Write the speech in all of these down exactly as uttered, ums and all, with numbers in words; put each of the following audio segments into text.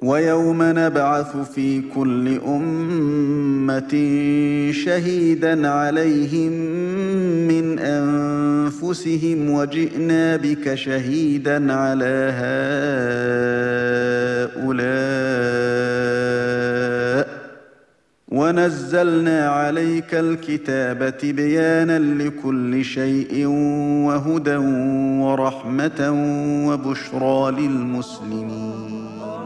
ويوم نبعث في كل أمة شهيدا عليهم من أنفسهم وجئنا بك شهيدا على هؤلاء ونزلنا عليك الكتاب تبيانا لكل شيء وهدى ورحمة وبشرى للمسلمين.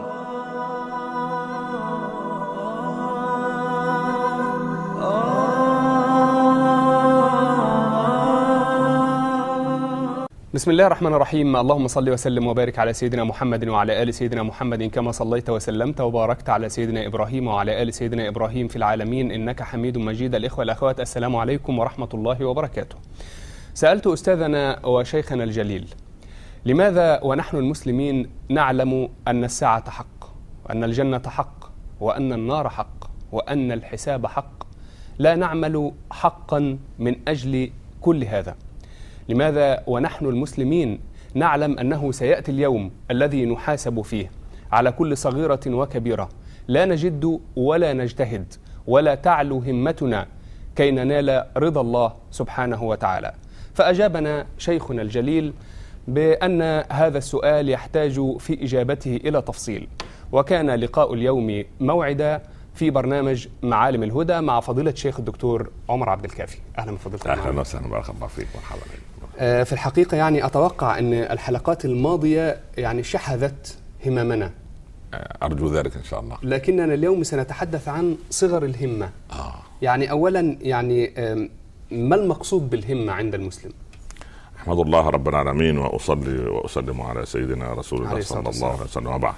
بسم الله الرحمن الرحيم. اللهم صل وسلم وبارك على سيدنا محمد وعلى آل سيدنا محمد كما صليت وسلمت وباركت على سيدنا إبراهيم وعلى آل سيدنا إبراهيم في العالمين إنك حميد مجيد. الإخوة الأخوات، السلام عليكم ورحمة الله وبركاته. سألت أستاذنا وشيخنا الجليل: لماذا ونحن المسلمين نعلم أن الساعة حق وأن الجنة حق وأن النار حق وأن الحساب حق لا نعمل حقا من أجل كل هذا؟ لماذا ونحن المسلمين نعلم أنه سيأتي اليوم الذي نحاسب فيه على كل صغيرة وكبيرة لا نجد ولا نجتهد ولا تعلو همتنا كي ننال رضا الله سبحانه وتعالى؟ فأجابنا شيخنا الجليل بأن هذا السؤال يحتاج في إجابته إلى تفصيل، وكان لقاء اليوم موعدا في برنامج معالم الهدى مع فضيلة الشيخ الدكتور عمر عبد الكافي. أهلا بفضيلتك. أهلا وسهلا، بارك الله فيك ومرحبا بك. في الحقيقة يعني أتوقع أن الحلقات الماضية يعني شحذت هممنا، أرجو ذلك إن شاء الله، لكننا اليوم سنتحدث عن صغر الهمة. آه. يعني أولا يعني ما المقصود بالهمة عند المسلم؟ أحمد الله رب العالمين وأصلي وأسلم على سيدنا رسول الله صلى الله عليه وسلم. وبعد،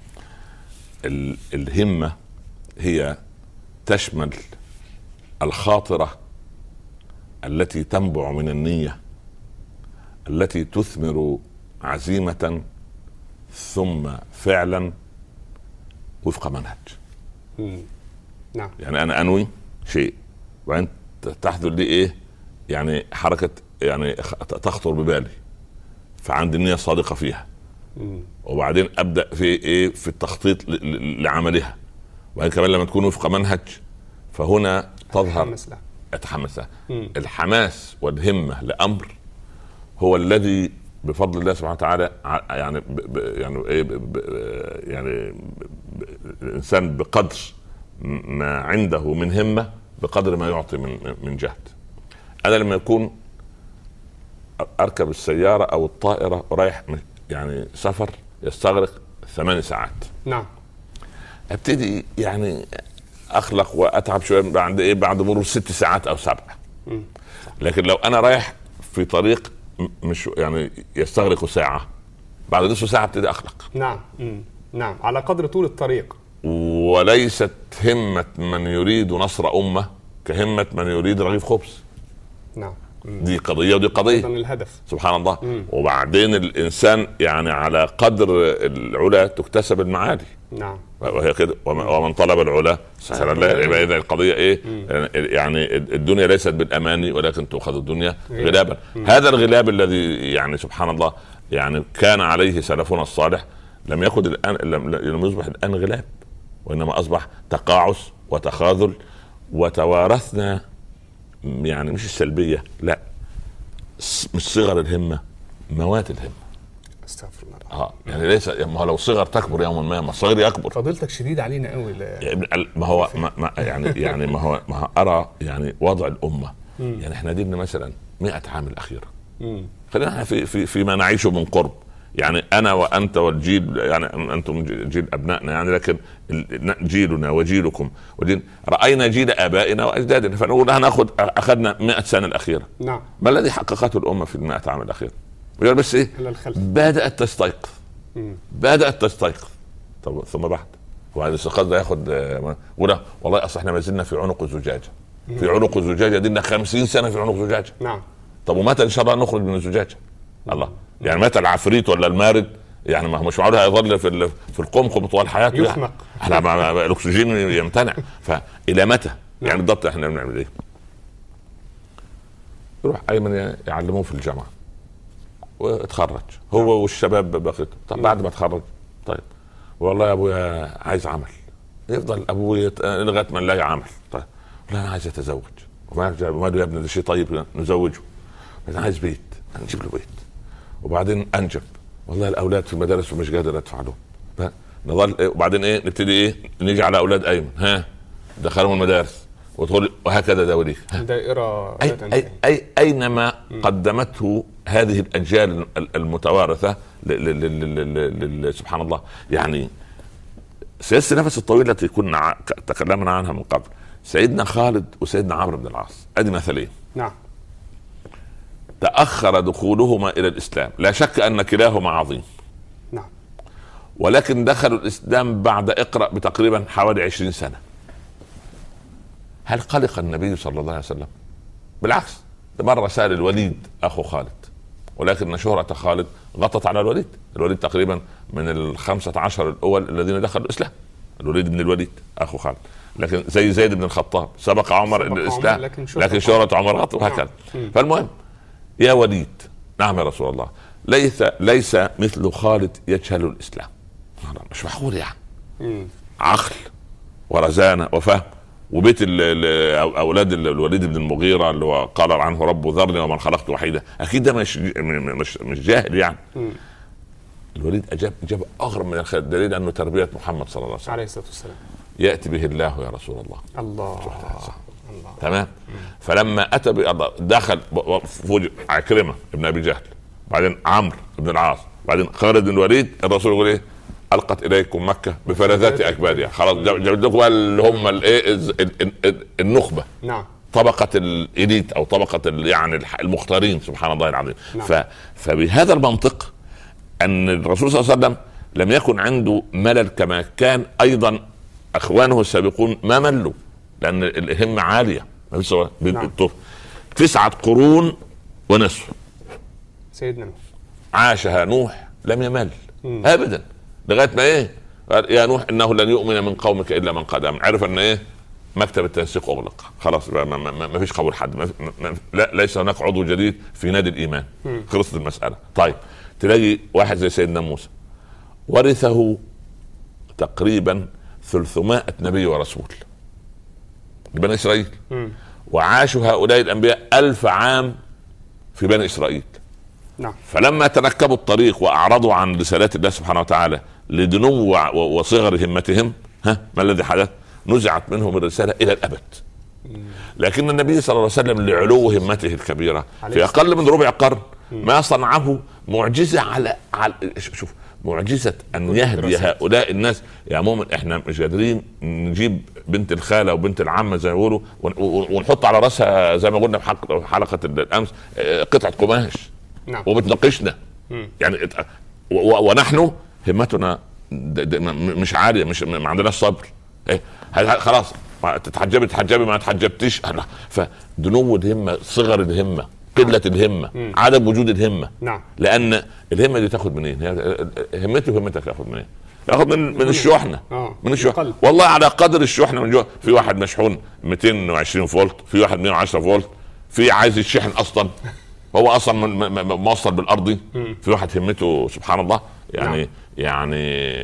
الهمة هي تشمل الخاطرة التي تنبع من النية التي تثمر عزيمة ثم فعلا وفق منهج. مم. نعم. يعني أنا أنوي شيء وأنت تحدث لي إيه يعني حركة يعني تخطر ببالي، فعندي النية صادقة فيها. مم. وبعدين أبدأ في إيه في التخطيط لعملها، وإن كمان لما تكون وفق منهج فهنا تظهر أتحمس. الحماس والهمة لأمر هو الذي بفضل الله سبحانه وتعالى يعني ب ب يعني ايه ب يعني ب الانسان بقدر ما عنده من همة بقدر ما يعطي من من جهد. انا لما يكون اركب السيارة او الطائرة ورايح يعني سفر يستغرق ثمان ساعات، نعم، ابتدي يعني اخلق واتعب شوية بعد ايه بعد مرور ست ساعات او سبعة. لكن لو انا رايح في طريق مش يعني يستغرق ساعة، بعد نصف ساعة ابتدي أخلق. نعم. مم. نعم، على قدر طول الطريق. وليست همة من يريد نصر أمة كهمة من يريد رغيف خبز. نعم. مم. دي قضية ودي قضية، الهدف سبحان الله. مم. وبعدين الإنسان يعني على قدر العلا تكتسب المعالي. نعم. وهي كده، ومن طلب العلا سهل الله. يبقى إذا القضية إيه؟ مم. يعني الدنيا ليست بالأماني ولكن تأخذ الدنيا غلابا. هذا الغلاب الذي يعني سبحان الله يعني كان عليه سلفنا الصالح لم يأخذ الآن، لم يصبح الآن غلاب، وإنما أصبح تقاعس وتخاذل. وتوارثنا يعني مش السلبية، لا، مش صغر الهمة، موات الهمة. استغفر الله. اه يعني ليس، ما هو لو صغر تكبر يوما ما، ما الصغير يكبر. فضيلتك شديد علينا قوي. ما هو ما ما يعني يعني ما هو ما هو ارى يعني وضع الامه. مم. يعني احنا دينا مثلا مئة عام الاخيره، خلينا في في فيما نعيشه من قرب. يعني انا وانت والجيل، يعني انتم جيل ابنائنا يعني، لكن جيلنا وجيلكم وجيل راينا جيل ابائنا واجدادنا، فنقول هناخذ اخذنا مئة سنه الاخيره. نعم. ما الذي حققته الامه في المئة عام الاخيره؟ بس ايه؟ بدات تستيقظ. بدات تستيقظ طب ثم بعد، وهذا الاستيقاظ ده ياخد ولا والله اصل احنا ما زلنا في عنق الزجاجه. في عنق الزجاجه دي لنا خمسين سنه في عنق الزجاجه. نعم. طب ومتى ان شاء الله نخرج من الزجاجه؟ الله، يعني متى العفريت ولا المارد يعني ما هو مش معقول هيظل في في القمقم طوال حياته، يخنق يعني الاكسجين يمتنع. فالى متى؟ يعني بالضبط احنا بنعمل ايه؟ يروح ايمن يعلموه في الجامعه واتخرج هو والشباب بقيت. طب بعد ما اتخرج طيب والله يا ابويا عايز عمل. يفضل ابويا لغايه ما نلاقي عمل. طيب لا انا عايز اتزوج. وماله يا ابني ده شيء طيب نزوجه. انا عايز بيت نجيب له بيت. وبعدين انجب والله الاولاد في المدارس ومش قادر ادفع لهم. نظل إيه؟ وبعدين ايه نبتدي ايه نيجي على اولاد ايمن ها دخلهم المدارس وتقول وهكذا دوريك دائره أي, أي, اي اينما م. قدمته هذه الاجيال المتوارثه ل ل ل ل سبحان الله. يعني سياسه النفس الطويل التي كنا تكلمنا عنها من قبل، سيدنا خالد وسيدنا عمرو بن العاص ادي مثلين. نعم. تاخر دخولهما الى الاسلام، لا شك ان كلاهما عظيم. نعم. ولكن دخلوا الاسلام بعد اقرأ بتقريبا حوالي عشرين سنة. هل قلق النبي صلى الله عليه وسلم؟ بالعكس، مرة سأل الوليد اخو خالد، ولكن شهرة خالد غطت على الوليد. الوليد تقريبا من الخمسة عشر الاول الذين دخلوا الاسلام. الوليد بن الوليد اخو خالد، لكن زي زيد بن الخطاب سبق عمر الى الاسلام، لكن شهرة, لكن شهرة عمر غطت وهكذا. فالمهم يا وليد، نعم يا رسول الله، ليس ليس مثل خالد يجهل الاسلام. مش معقول يعني. مم. عقل ورزانه وفهم وبيت اولاد الوليد بن المغيره اللي هو قال عنه رب ذرني ومن خلقت وحيدا، اكيد ده مش مش مش جاهل يعني. مم. الوليد اجاب اجابه اغرب من الخير، دليل انه تربيه محمد صلى الله عليه وسلم عليه الصلاه والسلام. ياتي به الله يا رسول الله. الله, الله. تمام. مم. فلما اتى بالله دخل فوج عكرمه ابن ابي جهل، بعدين عمرو بن العاص، بعدين خالد بن الوليد. الرسول يقول ايه؟ القت اليكم مكه بفلذات اكبادها. خلاص جبت لكم اللي هم الايه النخبه. نعم. طبقه الاليت او طبقه يعني المختارين سبحان الله العظيم. نعم. فبهذا المنطق ان الرسول صلى الله عليه وسلم لم يكن عنده ملل كما كان ايضا اخوانه السابقون ما ملوا، لان الهمه عاليه. نعم. تسعه قرون ونصف سيدنا نوح عاشها نوح لم يمل م. ابدا، لغايه ما ايه قال يا نوح انه لن يؤمن من قومك الا من قد امن. عرف ان ايه مكتب التنسيق اغلق خلاص، ما, ما, ما, ما فيش قبول حد، ما ما لا ليس هناك عضو جديد في نادي الايمان. م. خلصت المساله. طيب تلاقي واحد زي سيدنا موسى ورثه تقريبا ثلاثمائة نبي ورسول لبني اسرائيل. م. وعاشوا هؤلاء الانبياء ألف عام في بني اسرائيل. نعم. فلما تنكبوا الطريق واعرضوا عن رسالات الله سبحانه وتعالى لدنو وصغر همتهم، ها ما الذي حدث؟ نزعت منهم الرساله الى الابد. لكن النبي صلى الله عليه وسلم لعلو همته الكبيره في اقل من ربع قرن ما صنعه معجزه على على شوف معجزه ان يهدي هؤلاء الناس. يا مؤمن احنا مش قادرين نجيب بنت الخاله وبنت العمه زي ما بيقولوا ونحط على راسها زي ما قلنا في حلقه الامس قطعه قماش. نعم. وبتناقشنا يعني ونحن همتنا مش عاليه، مش ما عندناش صبر. ايه خلاص تتحجبي تتحجبي ما تحجبتيش. فدنو الهمه، صغر الهمه، قله الهمه، مم. عدم وجود الهمه. نعم. لان الهمه دي تاخد منين؟ همتي وهمتك تاخد منين؟ ياخد من من الشحنه. آه. من الشحنه والله على قدر الشحنه من جوه. في واحد مشحون مئتين وعشرين فولت، في واحد مئة وعشرة فولت، في عايز الشحن اصلا هو اصلا موصل بالارضي. في واحد همته سبحان الله يعني. نعم. يعني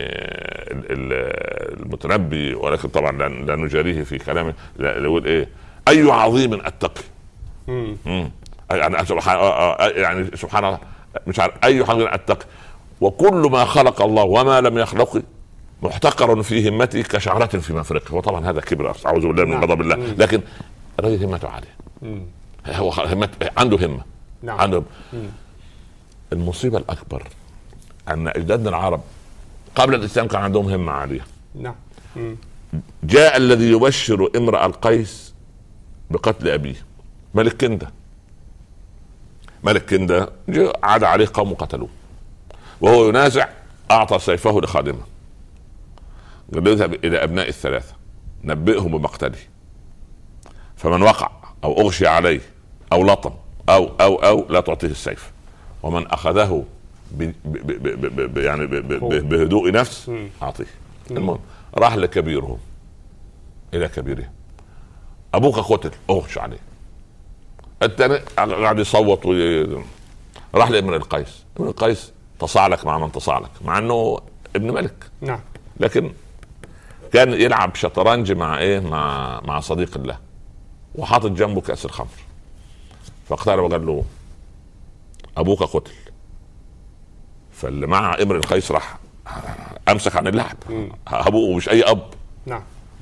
المتنبي ولكن طبعا لا نجاريه في كلامه يقول ايه؟ اي عظيم اتقي. امم يعني سبحان يعني سبحان الله مش عارف اي عظيم اتقي وكل ما خلق الله وما لم يخلقه محتقر في همته كشعرة في مفرقه. وطبعا هذا كبر اعوذ بالله من غضب الله. لكن الرجل همته عاليه. هو همت عنده همه. نعم. عنده المصيبه الاكبر ان اجدادنا العرب قبل الاسلام كان عندهم همه عاليه. نعم. جاء الذي يبشر امرأ القيس بقتل ابيه ملك كنده. ملك كنده عاد عليه قوم قتلوه وهو ينازع، اعطى سيفه لخادمه قال اذهب الى ابناء الثلاثه نبئهم بمقتله، فمن وقع او اغشي عليه او لطم او او او لا تعطيه السيف، ومن اخذه ب ب ب ب يعني ب ب بهدوء نفس اعطيه. المهم راح لكبيرهم الى كبيره، ابوك قتل اغش عليه. الثاني قاعد يصوت وي... راح لابن القيس. ابن القيس تصاعلك مع من تصاعلك مع انه ابن ملك. نعم. لكن كان يلعب شطرنج مع ايه مع مع صديق الله، وحاطط جنبه كأس الخمر، فاقترب وقال له ابوك قتل. فاللي مع امر القيس راح امسك عن اللعب، ابوه مش اي اب. نعم.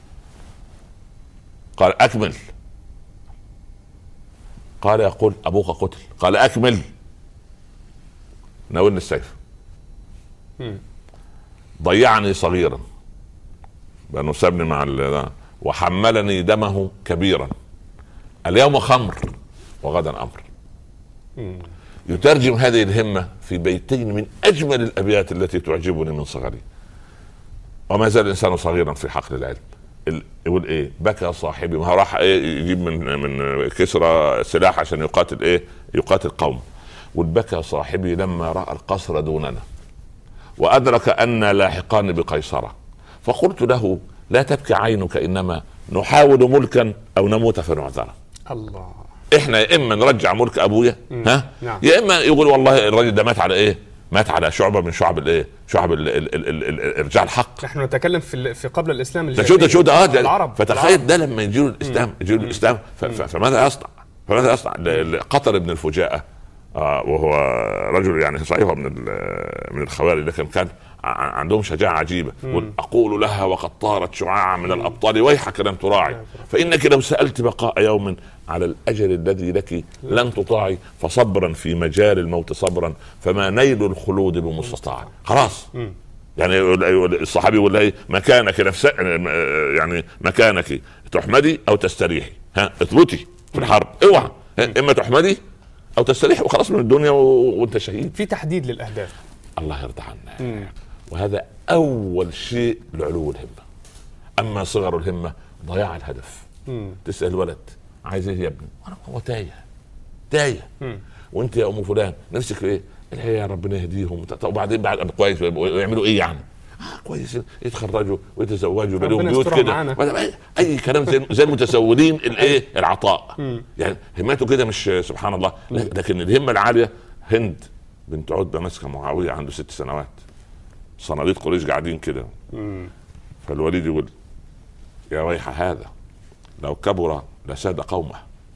قال اكمل. قال يقول ابوك قتل. قال اكمل. ناولني السيف. ضيعني صغيرا بأنه سابني مع ال... وحملني دمه كبيرا. اليوم خمر وغدا امر. يترجم هذه الهمة في بيتين من اجمل الابيات التي تعجبني من صغري. وما زال الانسان صغيرا في حقل العلم. يقول ايه؟ بكى صاحبي، ما راح ايه يجيب من من كسرى سلاح عشان يقاتل ايه يقاتل قوم. وبكى صاحبي لما راى القصر دوننا وادرك ان لاحقان بقيصرة، فقلت له لا تبكي عينك، انما نحاول ملكا او نموت فنعذر. الله. احنا يا اما نرجع ملك ابويا ها نعم. يا اما يقول والله الراجل ده مات على ايه مات على شعبه من شعب الايه شعب ال ال ال ال ال ارجاع الحق. نحن نتكلم في في قبل الاسلام الجاهليه. ده شو ده اه العرب. فتخيل ده لما يجيله الاسلام يجيله الاسلام فماذا يصنع فماذا يصنع قطر ابن الفجاءة آه وهو رجل يعني صحيح من من الخوارج، لكن كان عندهم شجاعة عجيبة. أقول لها وقد طارت شعاعا من الأبطال ويحك لم تراعي، فإنك لو سألت بقاء يوم على الأجل الذي لك لن تطاعي، فصبرا في مجال الموت صبرا فما نيل الخلود بمستطاع. خلاص يعني الصحابي يقول لها مكانك نفسك، يعني مكانك تحمدي أو تستريحي، ها اثبتي في الحرب اوعى، إما تحمدي أو تستريحي وخلاص من الدنيا وانت شهيد. في تحديد للأهداف. الله يرضى عنا. وهذا أول شيء لعلو الهمة. أما صغر الهمة ضياع الهدف. مم. تسأل ولد عايز ايه يا ابني؟ وانا هو تايه تايه. وانت يا ام فلان نفسك في ايه؟ الحقيقه ربنا يهديهم. وبعدين بعد كويس ويعملوا ايه يعني؟ آه كويس يتخرجوا ويتزوجوا بلهم بيوت كده، اي كلام زي زي المتسولين الايه العطاء. مم. يعني همته كده مش سبحان الله. لكن الهمه العاليه. هند بنت عتبه ماسكه معاويه عنده ست سنوات، صناديد قريش قاعدين كده، فالوليد يقول يا ويح هذا لو كبر لساد قومه،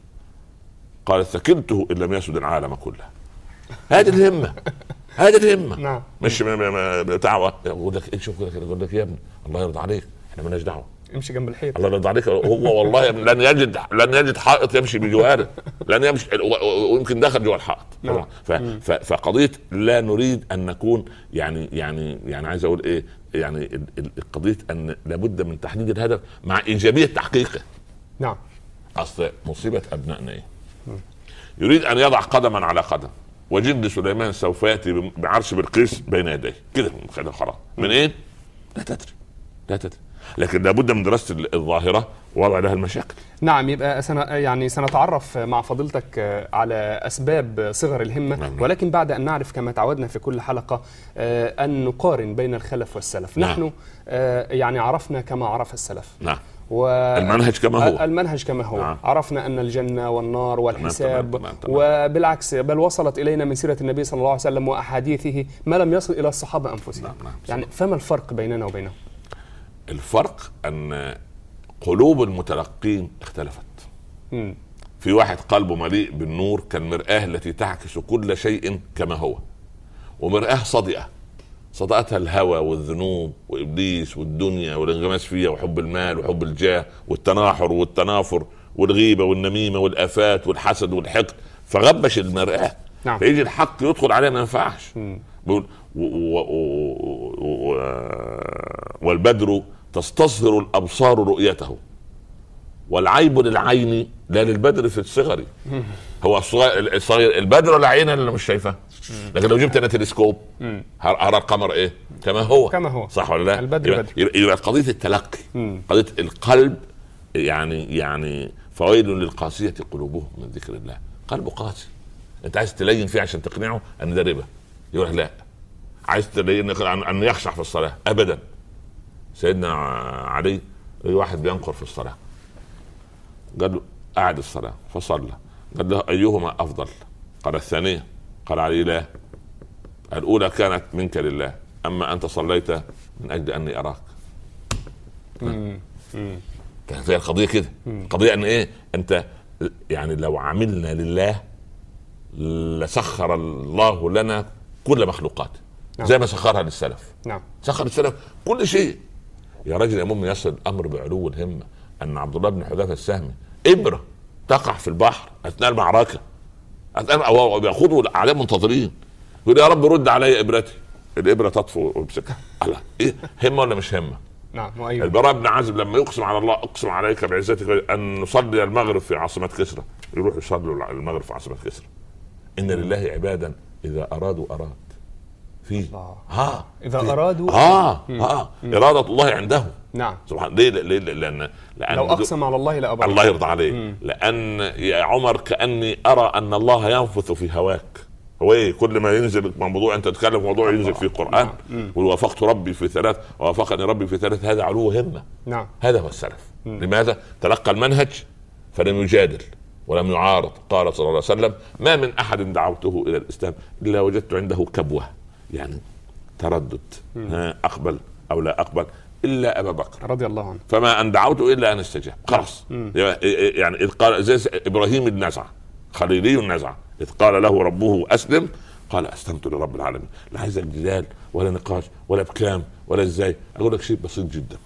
قال ثكلته ان لم يسد العالم كله. هذه الهمه هذه الهمه. نعم. مش بتاع يقول لك ايه شوف كده يقول لك يا ابني الله يرضى عليك احنا مالناش دعوه، امشي جنب الحيط. الله يرضى عليك هو والله لن يجد لن يجد حائط يمشي بجواره، لن يمشي ويمكن دخل جوا الحائط. نعم. فقضيه لا نريد ان نكون يعني يعني يعني عايز اقول ايه يعني القضيه ان لابد من تحديد الهدف مع ايجابيه تحقيقه. نعم. اصل مصيبه ابنائنا ايه؟ يريد ان يضع قدما على قدم، وجد سليمان سوف ياتي بعرش بلقيس بين يديه كده خلاص. من ايه؟ لا تدري لا تدري لكن لابد من دراسه الظاهره ووضع لها المشاكل. نعم. يبقى سنة يعني سنتعرف مع فضيلتك على اسباب صغر الهمه. نعم. ولكن بعد ان نعرف كما تعودنا في كل حلقه ان نقارن بين الخلف والسلف. نعم. نحن يعني عرفنا كما عرف السلف. نعم. والمنهج كما هو المنهج كما هو. نعم. عرفنا أن الجنة والنار والحساب. تمام. تمام. تمام. وبالعكس بل وصلت إلينا من سيرة النبي صلى الله عليه وسلم وأحاديثه ما لم يصل إلى الصحابة أنفسهم. نعم. نعم. يعني فما الفرق بيننا وبينهم؟ الفرق أن قلوب المتلقين اختلفت. م. في واحد قلبه مليء بالنور كالمرآة التي تعكس كل شيء كما هو، ومرآة صدئة صدقتها الهوى والذنوب وإبليس والدنيا والانغماس فيها وحب المال وحب الجاه والتناحر والتنافر والغيبة والنميمة والآفات والحسد والحقد، فغبش المرآة. نعم. فيجي الحق يدخل عليه ما ينفعش. بيقول والبدر تستصغر الأبصار رؤيته، والعيب للعين لا للبدر في الصغر. هو الصغير البدر ولا عين اللي مش شايفه، لكن لو جبت انا تلسكوب هرى القمر ايه كما هو كما هو صح ولا لا؟ البدر يبقى, يبقى قضيه التلقي. مم. قضيه القلب يعني يعني فويل للقاسيه قلوبهم من ذكر الله. قلبه قاسي، انت عايز تلين فيه عشان تقنعه ان ده ربا، يقول لا. عايز تلين ان يخشع في الصلاه ابدا. سيدنا علي واحد بينقر في الصلاه، قال له أعد الصلاة فصلى، قال له أيهما أفضل؟ قال الثانية. قال علي لا، الأولى كانت منك لله، أما أنت صليت من اجل اني اراك. كانت هي القضيه كده. القضيه ان ايه؟ انت يعني لو عملنا لله لسخر الله لنا كل مخلوقاته. نعم. زي ما سخرها للسلف. نعم. سخر السلف كل شيء. يا رجل يا مؤمن، يصل الامر بعلو الهمه ان عبد الله بن حذافه السهمي ابره تقع في البحر اثناء المعركه، اثناء او بياخذوا الاعداء منتظرين، يقول يا رب رد علي ابرتي، الابره تطفو ويمسكها. على ايه؟ همه ولا مش همه؟ نعم. أيوة. البراء بن عازب لما يقسم على الله اقسم عليك بعزتك ان نصلي المغرب في عاصمه كسرى، يروح يصلوا المغرب في عاصمه كسرى. ان لله عبادا اذا ارادوا اراد في ها اذا في. ارادوا اه اه اراده الله عنده. نعم. سبحان ليه ليه لان لان لو اقسم على الله لا أبرر. الله يرضى عليه. مم. لان يا عمر كاني ارى ان الله ينفث في هواك. هو ايه؟ كل ما ينزل موضوع انت تتكلم في موضوع ينزل في القران. نعم. ووافقت ربي في ثلاث ووافقني ربي في ثلاث، هذا علو همه. نعم. هذا هو السلف. مم. لماذا؟ تلقى المنهج فلم يجادل ولم يعارض. قال صلى الله عليه وسلم ما من احد دعوته الى الاسلام الا وجدت عنده كبوه، يعني تردد، اقبل او لا اقبل، الا ابا بكر رضي الله عنه، فما ان دعوته الا ان استجاب. خلاص. يعني اذ قال زي ابراهيم النزعه، خليلي النزعه، اذ قال له ربه اسلم قال اسلمت لرب العالمين. لا عايزك جدال ولا نقاش ولا بكام ولا ازاي. اقول لك شيء بسيط جدا.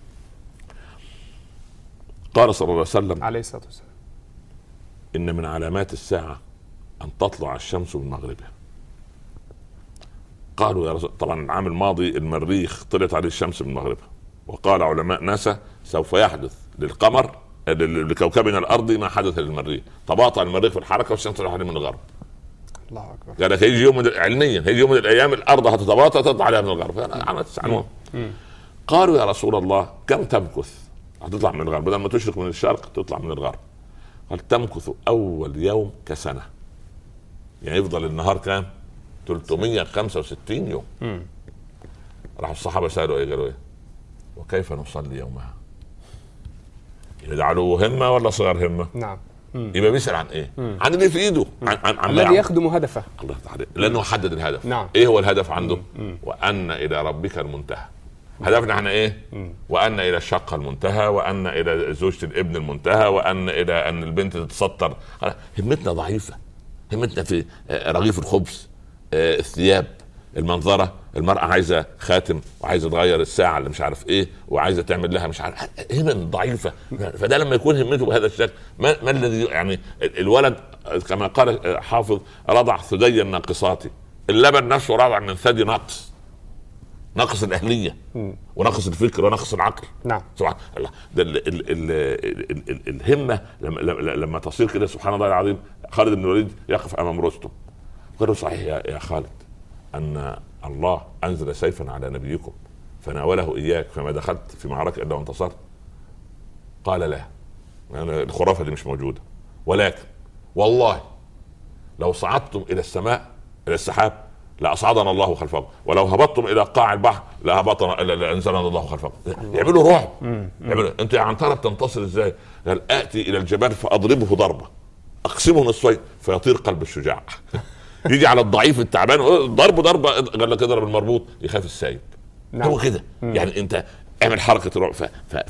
قال صلى الله عليه وسلم عليه الصلاه والسلام ان من علامات الساعه ان تطلع الشمس من مغربها. قالوا يا رسول، طبعا العام الماضي المريخ طلعت عليه الشمس من مغربها، وقال علماء ناسا سوف يحدث للقمر لكوكبنا الارض ما حدث للمريخ، تباطأ المريخ في الحركه والشمس تطلع عليه من الغرب. الله اكبر. قال هيجي يوم من علميا هيجي يوم من الايام الارض هتتباطأ تطلع عليها من الغرب. قالوا يا رسول الله كم تمكث؟ هتطلع من الغرب، بدل ما تشرق من الشرق تطلع من الغرب. قال تمكث اول يوم كسنه، يعني يفضل النهار كام؟ ثلاثمائة وخمسة وستين يوم. مم. راح الصحابه سالوا ايه؟ قالوا ايه؟ وكيف نصلي يومها؟ يجعلوا همه ولا صغر همه؟ نعم. مم. يبقى بيسال عن ايه؟ مم. عن اللي في ايده، عن عن, عن الذي يخدم هدفه. الله تعالى، لانه حدد الهدف. نعم. ايه هو الهدف عنده؟ مم. وان الى ربك المنتهى. هدفنا احنا ايه؟ مم. وان الى الشقه المنتهى، وان الى زوجة الابن المنتهى، وان الى ان البنت تتستر. همتنا ضعيفه، همتنا في رغيف الخبز، الثياب، المنظره. المراه عايزه خاتم وعايزه تغير الساعه اللي مش عارف ايه وعايزه تعمل لها مش عارف، همم ضعيفه. فده لما يكون همته بهذا الشكل، ما, ما الذي يعني الولد كما قال حافظ رضع ثدي الناقصات، اللبن نفسه رضع من ثدي نقص، نقص الاهليه ونقص الفكر ونقص العقل. نعم. سبحان الله. ده ال ال ال ال ال الهمه لما, لما تصير كده. سبحان الله العظيم. خالد بن الوليد يقف امام رستم، قال له صحيح يا, يا خالد ان الله انزل سيفا على نبيكم فناوله اياك فما دخلت في معركه الا وانتصرت؟ قال لا، يعني الخرافه دي مش موجوده، ولكن والله لو صعدتم الى السماء الى السحاب لاصعدنا الله خلفكم، ولو هبطتم الى قاع البحر لهبطنا لانزلنا الله خلفكم. يعملوا رعب. يعملوا. انت يا عنترة بتنتصر ازاي؟ قال اتي الى الجبال فاضربه ضربه اقسمه نصفين فيطير قلب الشجاع. يجي على الضعيف التعبان ضربه ضربه، قال لك اضرب المربوط يخاف السايب. نعم. هو كده. يعني انت اعمل حركه رعب.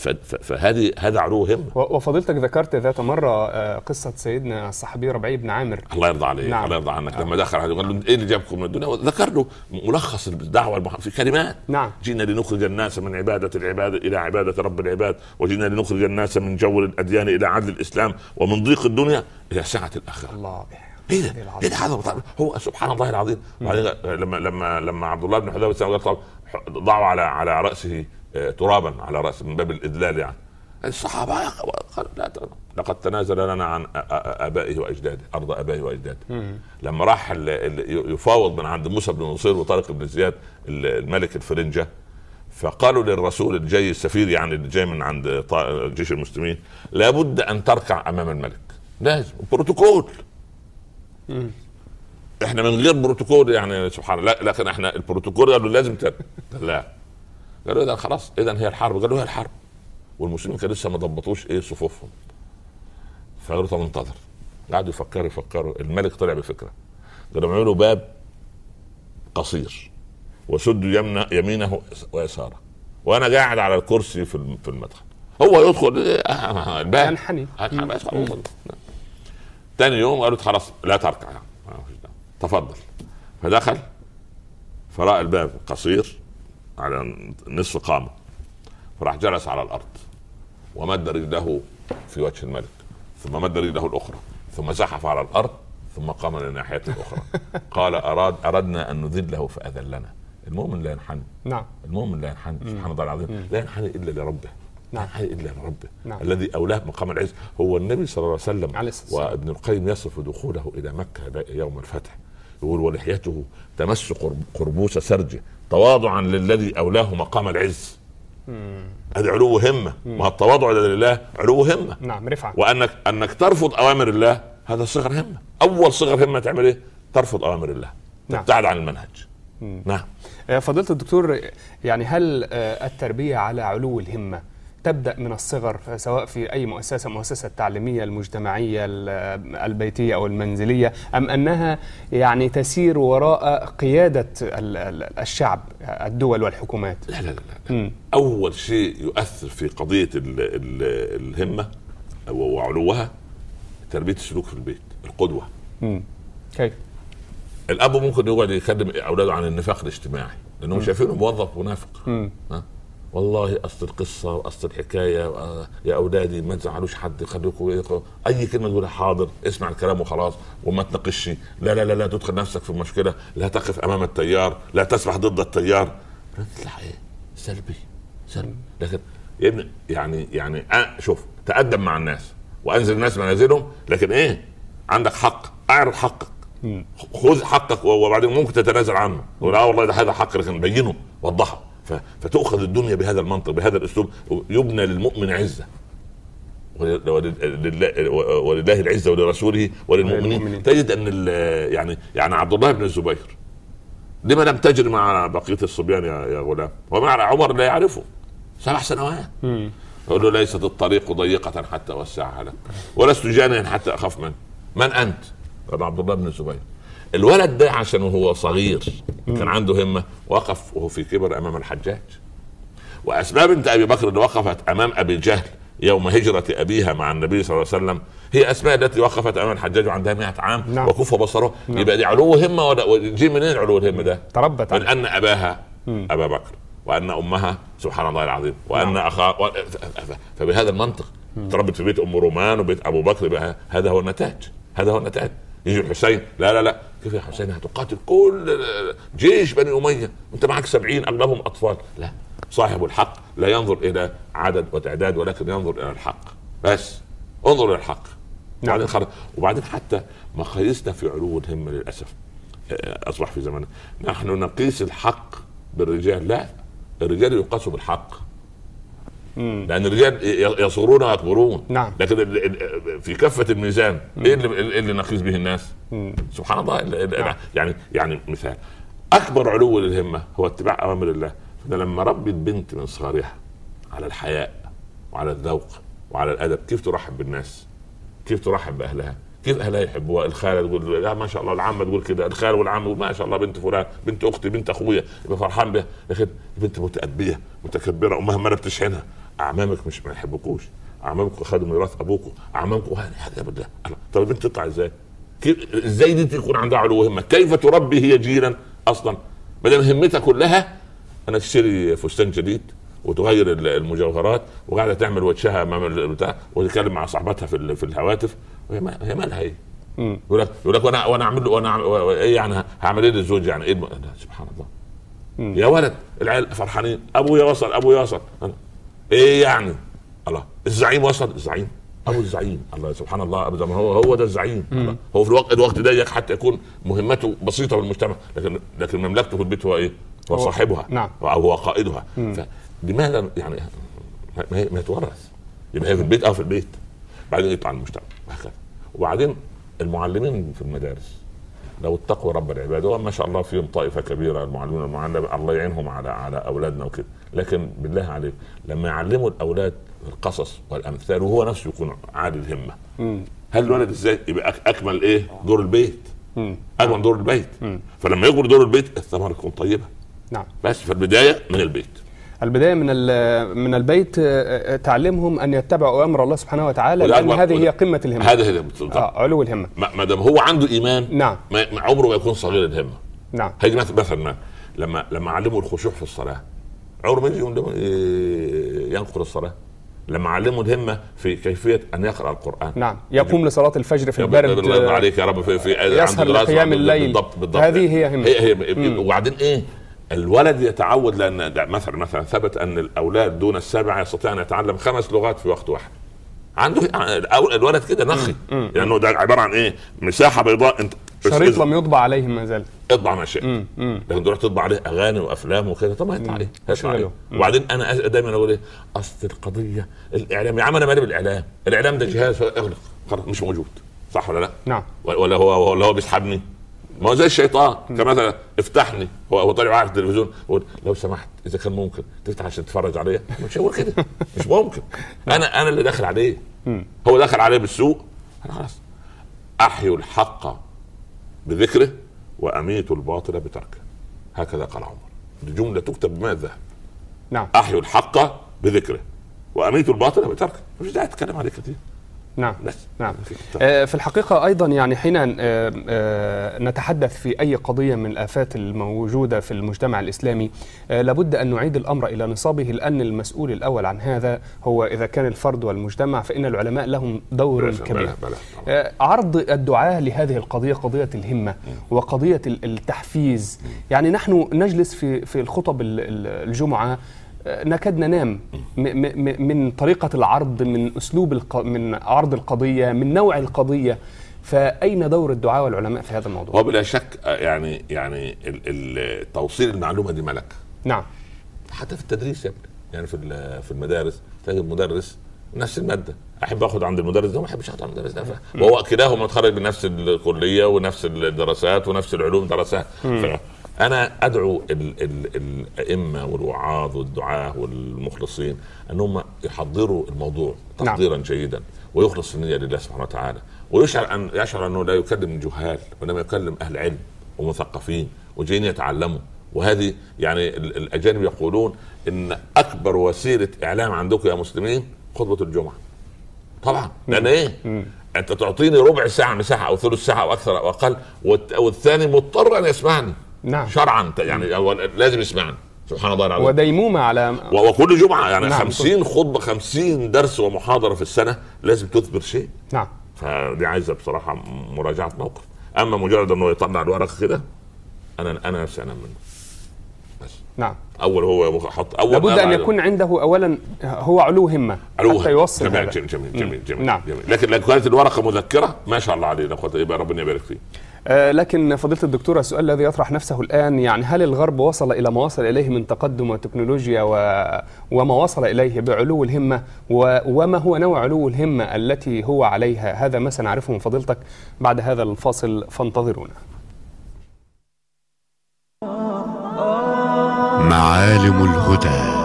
فهذه هذا علو همه. وفضيلتك ذكرت ذات مره قصه سيدنا الصحابي ربيع بن عامر الله يرضى عليه. نعم. الله يرضى عنك. آه. لما دخل قال له ايه اللي جابكم من الدنيا؟ ذكر له ملخص الدعوه في كلمات. نعم. جينا لنخرج الناس من عباده العباد الى عباده رب العباد، وجينا لنخرج الناس من جو الاديان الى عدل الاسلام، ومن ضيق الدنيا الى سعه الاخره. الله. ايه ده؟ ايه ده؟ هذا هو سبحان الله العظيم. لما لما لما عبد الله بن حذافه قال ضعوا على على راسه ترابا على راسه من باب الادلال، يعني الصحابه قال لا لقد تنازل لنا عن ابائه واجداده، ارض ابائه واجداده. لما راح يفاوض من عند موسى بن نصير وطارق بن زياد الملك الفرنجه، فقالوا للرسول الجاي السفير يعني اللي جاي من عند جيش المسلمين لابد ان تركع امام الملك، لازم بروتوكول. مم. احنا من غير بروتوكول يعني سبحان الله، لكن احنا البروتوكول قالوا لازم تركع. لا، قالوا اذا خلاص اذا هي الحرب. قالوا هي الحرب، والمسلمين كانوا لسه ما ضبطوش ايه صفوفهم. فقالوا طب انتظر. قعدوا يفكروا يفكروا الملك طلع بفكره، قالوا اعملوا باب قصير وسدوا يمنه يمينه ويساره، وانا قاعد على الكرسي في في المدخل، هو يدخل الباب ينحني. تاني يوم قالوا خلاص لا تركع، تفضل. فدخل فراى الباب قصير على نصف قامه، فراح جلس على الارض ومد رجله في وجه الملك، ثم مد رجله الاخرى، ثم زحف على الارض، ثم قام للناحيه الاخرى. قال اراد اردنا ان نذله فاذلنا. المؤمن لا ينحني. نعم. المؤمن لا ينحني سبحان الله العظيم، لا ينحني الا لربه. نعم. لا ينحني الا لربه. نعم. الذي اولاه مقام العز هو النبي صلى الله عليه وسلم. عليه وابن القيم يصف دخوله الى مكه يوم الفتح، يقول ولحيته تمس قربوس سرجه تواضعا للذي اولاه مقام العز. هذا علو همه. ما التواضع لله علو همه. نعم، رفعه. وانك انك ترفض اوامر الله هذا صغر همه. اول صغر همه تعمل ايه؟ ترفض اوامر الله. نعم. تبتعد عن المنهج. مم. نعم. فضيلة الدكتور، يعني هل التربية على علو الهمة تبدأ من الصغر سواء في أي مؤسسة، مؤسسة التعليمية المجتمعية البيتية أو المنزلية، أم أنها يعني تسير وراء قيادة الشعب الدول والحكومات؟ لا لا لا, لا. أول شيء يؤثر في قضية ال ال الهمة وعلوها تربية السلوك في البيت، القدوة. مم. كيف؟ الأب ممكن يقعد يكلم أولاده عن النفاق الاجتماعي لأنه شايفينه موظف منافق. ها؟ والله اصل القصه واصل الحكايه يا اولادي ما تزعلوش حد، خليكم اي كلمه تقولها حاضر، اسمع الكلام وخلاص وما تناقشش، لا لا لا لا تدخل نفسك في مشكله، لا تقف امام التيار، لا تسبح ضد التيار. تطلع ايه؟ سلبي سلبي. لكن يا ابني يعني يعني أه شوف تقدم مع الناس وانزل الناس منازلهم، لكن ايه؟ عندك حق، اعرض حقك، خذ حقك وبعدين ممكن تتنازل عنه، ولا والله ده هذا حق لكن بينه وضحه. فتؤخذ الدنيا بهذا المنطق بهذا الاسلوب، يبنى للمؤمن عزه، ولله, ولله العزه ولرسوله وللمؤمنين. تجد ان يعني يعني عبد الله بن الزبير لما لم تجري مع بقيه الصبيان يا, يا غلام؟ ومع عمر لا يعرفه سبع سنوات. يقول له ليست الطريق ضيقه حتى اوسعها لك، ولست جانيا حتى اخاف منه. من انت؟ قال عبد الله بن الزبير. الولد ده عشان هو صغير كان عنده همة، وقف وهو في كبر أمام الحجاج. وأسماء بنت أبي بكر اللي وقفت أمام أبي جهل يوم هجرة أبيها مع النبي صلى الله عليه وسلم هي أسماء التي وقفت أمام الحجاج وعندها مئة عام. نعم. وكف بصره. نعم. يبقى دي علو همة ولا جي منين علو الهمة ده؟ تربت من أن أباها مم. أبا بكر، وأن أمها سبحان الله العظيم، وأن نعم. أخاه و... فبهذا المنطق مم. تربت في بيت أم رومان وبيت أبو بكر بها. هذا هو النتاج، هذا هو النتاج. يجي الحسين لا لا لا كيف يا حسين هتقاتل كل جيش بني أمية وانت معك سبعين اغلبهم اطفال؟ لا، صاحب الحق لا ينظر الى عدد وتعداد ولكن ينظر الى الحق بس. انظر الى الحق. نعم. وبعدين, وبعدين حتى مقاييسنا في علو الهمة للأسف اصبح في زماننا نحن نقيس الحق بالرجال. لا، الرجال يقاسوا بالحق. لأن الرجال يصغرون ويكبرون. نعم. لكن في كفة الميزان ايه اللي, اللي نقيس به الناس؟ مم. سبحان الله. نعم. يعني يعني مثال اكبر علو للهمة هو اتباع اوامر الله. فانا لما ربيت بنت من صغرها على الحياء وعلى الذوق وعلى الادب، كيف ترحب بالناس، كيف ترحب باهلها، كيف اهلها يحبوها. الخاله تقول لا ما شاء الله، العمه تقول كده، الخال والعم يقول ما شاء الله بنت فلان، بنت اختي، بنت اخويا، يبقى فرحان بها. لكن بنت متأدبية متكبره امها ما بتشحنها، اعمامك مش ما يحبكوش، اعمامك خدوا ميراث ابوكم، اعمامكم هذا بالله. طب البنت تطلع ازاي؟ كيف ازاي دي تكون عندها علو همه؟ كيف تربي هي جيلا اصلا بدل همتها كلها انا تشتري فستان جديد وتغير المجوهرات وقاعده تعمل وجهها امام البتاع وتتكلم مع صاحبتها في في الهواتف، وهي ما هي مالها ايه؟ يقول لك يقول لك وانا وانا اعمل له وانا ايه يعني هعمل ايه للزوج يعني ايه؟ سبحان الله. مم. يا ولد العيال فرحانين، ابويا وصل ابويا وصل، ايه يعني؟ الله الزعيم وصل، الزعيم ابو الزعيم، الله سبحان الله. ابو هو هو ده الزعيم. الله. هو في الوقت الوقت ده حتى يكون مهمته بسيطه في المجتمع، لكن لكن مملكته في البيت هو ايه؟ هو صاحبها. نعم. او هو قائدها. فلماذا يعني ما ما يتورث؟ يبقى هي في البيت او في البيت بعدين يطلع المجتمع وهكذا. وبعدين المعلمين في المدارس لو اتقوا رب العباد، وما شاء الله فيهم طائفه كبيره المعلمين المعلم الله يعينهم على على اولادنا وكده، لكن بالله عليك لما يعلموا الاولاد القصص والامثال وهو نفسه يكون عالي الهمه، مم. هل الولد ازاي يبقى اكمل ايه؟ دور البيت. مم. اكمل دور البيت. مم. فلما يكبر دور البيت الثمره تكون طيبه. نعم. بس في البدايه من البيت، البدايه من من البيت، تعلمهم ان يتبعوا امر الله سبحانه وتعالى، لان هذه هي قمه الهمه. هذا هي آه علو الهمه. ما دام هو عنده ايمان، نعم، ما عمره ما يكون صغير الهمه. نعم. هيجي مثلا لما لما علموا الخشوع في الصلاه، عمره ما يجي ينقر الصلاه. لما علموا الهمه في كيفيه ان يقرا القران، نعم، يقوم لصلاه الفجر في البرد، الله عليك يا رب، في, في يسهر لقيام الليل. بالضبط بالضبط. هذه هي همه. هي هي وبعدين ايه؟ الولد يتعود، لان مثلا مثلا ثبت ان الاولاد دون السابعه يستطيع ان يتعلم خمس لغات في وقت واحد. عنده الولد كده نخي، لانه يعني ده عباره عن ايه؟ مساحه بيضاء، انت شريط لم يطبع عليه ما زال. اطبع ما شئت، لكن تروح تطبع عليه اغاني وافلام وكذا، طب ما يطلع عليه هيطلع عليه. وبعدين انا دايما اقول ايه؟ اصل القضيه الاعلام. يا عم انا مالي بالاعلام، الاعلام ده جهاز اغلق خلاص مش موجود، صح ولا لا؟ نعم. ولا هو ولا هو بيسحبني؟ ما هو زي الشيطان كما افتحني، هو هو طالع معاك التلفزيون، لو سمحت اذا كان ممكن تفتح عشان تتفرج عليا. مش هو كده، مش ممكن. انا انا اللي داخل عليه، هو داخل عليه بالسوق. انا خلاص احيوا الحق بذكره واميتوا الباطل بتركه، هكذا قال عمر. دي جمله تكتب بماء الذهب. نعم. احيوا الحق بذكره واميتوا الباطل بتركه. مش داعي اتكلم عليه كتير. نعم. نعم. في الحقيقة أيضا يعني حين نتحدث في أي قضية من الآفات الموجودة في المجتمع الإسلامي لابد أن نعيد الأمر إلى نصابه، لأن المسؤول الأول عن هذا هو إذا كان الفرد والمجتمع، فإن العلماء لهم دور كبير. عرض الدعاة لهذه القضية، قضية الهمة وقضية التحفيز. يعني نحن نجلس في في الخطب الجمعة نكاد ننام من طريقة العرض، من أسلوب الق... من عرض القضية، من نوع القضية. فأين دور الدعاة والعلماء في هذا الموضوع؟ وبلا شك يعني يعني توصيل المعلومة دي ملك. نعم. حتى في التدريس يا ابني، يعني في في المدارس تلاقي المدرس نفس المادة، أحب أخذ عند المدرس ده وما أحبش أخذ عند المدرس ده، وهو كلاهما متخرج من نفس الكلية ونفس الدراسات ونفس العلوم درسها. أنا أدعو الأئمة والوعاظ والدعاة والمخلصين أنهم يحضروا الموضوع تحضيرا نعم. جيدا، ويخلص النية لله سبحانه وتعالى، ويشعر أن يشعر أنه لا يكلم جهال، وإنما يكلم أهل علم ومثقفين وجايين يتعلموا. وهذه يعني الأجانب يقولون إن أكبر وسيلة إعلام عندكم يا مسلمين خطبة الجمعة. طبعا لأن إيه؟ م. أنت تعطيني ربع ساعة مساحة أو ثلث ساعة أو أكثر أو أقل، والثاني مضطر أن يسمعني. نعم. شرعا يعني لازم يسمعني. سبحان الله العظيم. وديمومة على وكل جمعة يعني نعم. خمسين خطبة، خمسين درس ومحاضرة في السنة، لازم تثبت شيء. نعم. فدي عايزة بصراحة مراجعة موقف. أما مجرد أنه يطلع الورق كده، أنا أنا نفسي أنام منه. بس. نعم. أول هو حط أول لابد أن يكون عنده أولا هو علو همة علو حتى يوصل. جميل جميل جميل جميل, جميل. نعم. جميل. لكن لو كانت الورقة مذكرة ما شاء الله عليه، يبقى ربنا يبارك فيه. آه لكن فضيلة الدكتور، السؤال الذي يطرح نفسه الآن، يعني هل الغرب وصل إلى ما وصل إليه من تقدم وتكنولوجيا و... وما وصل إليه بعلو الهمة، و... وما هو نوع علو الهمة التي هو عليها؟ هذا ما سنعرفه من فضيلتك بعد هذا الفاصل، فانتظرونا. معالم الهدى.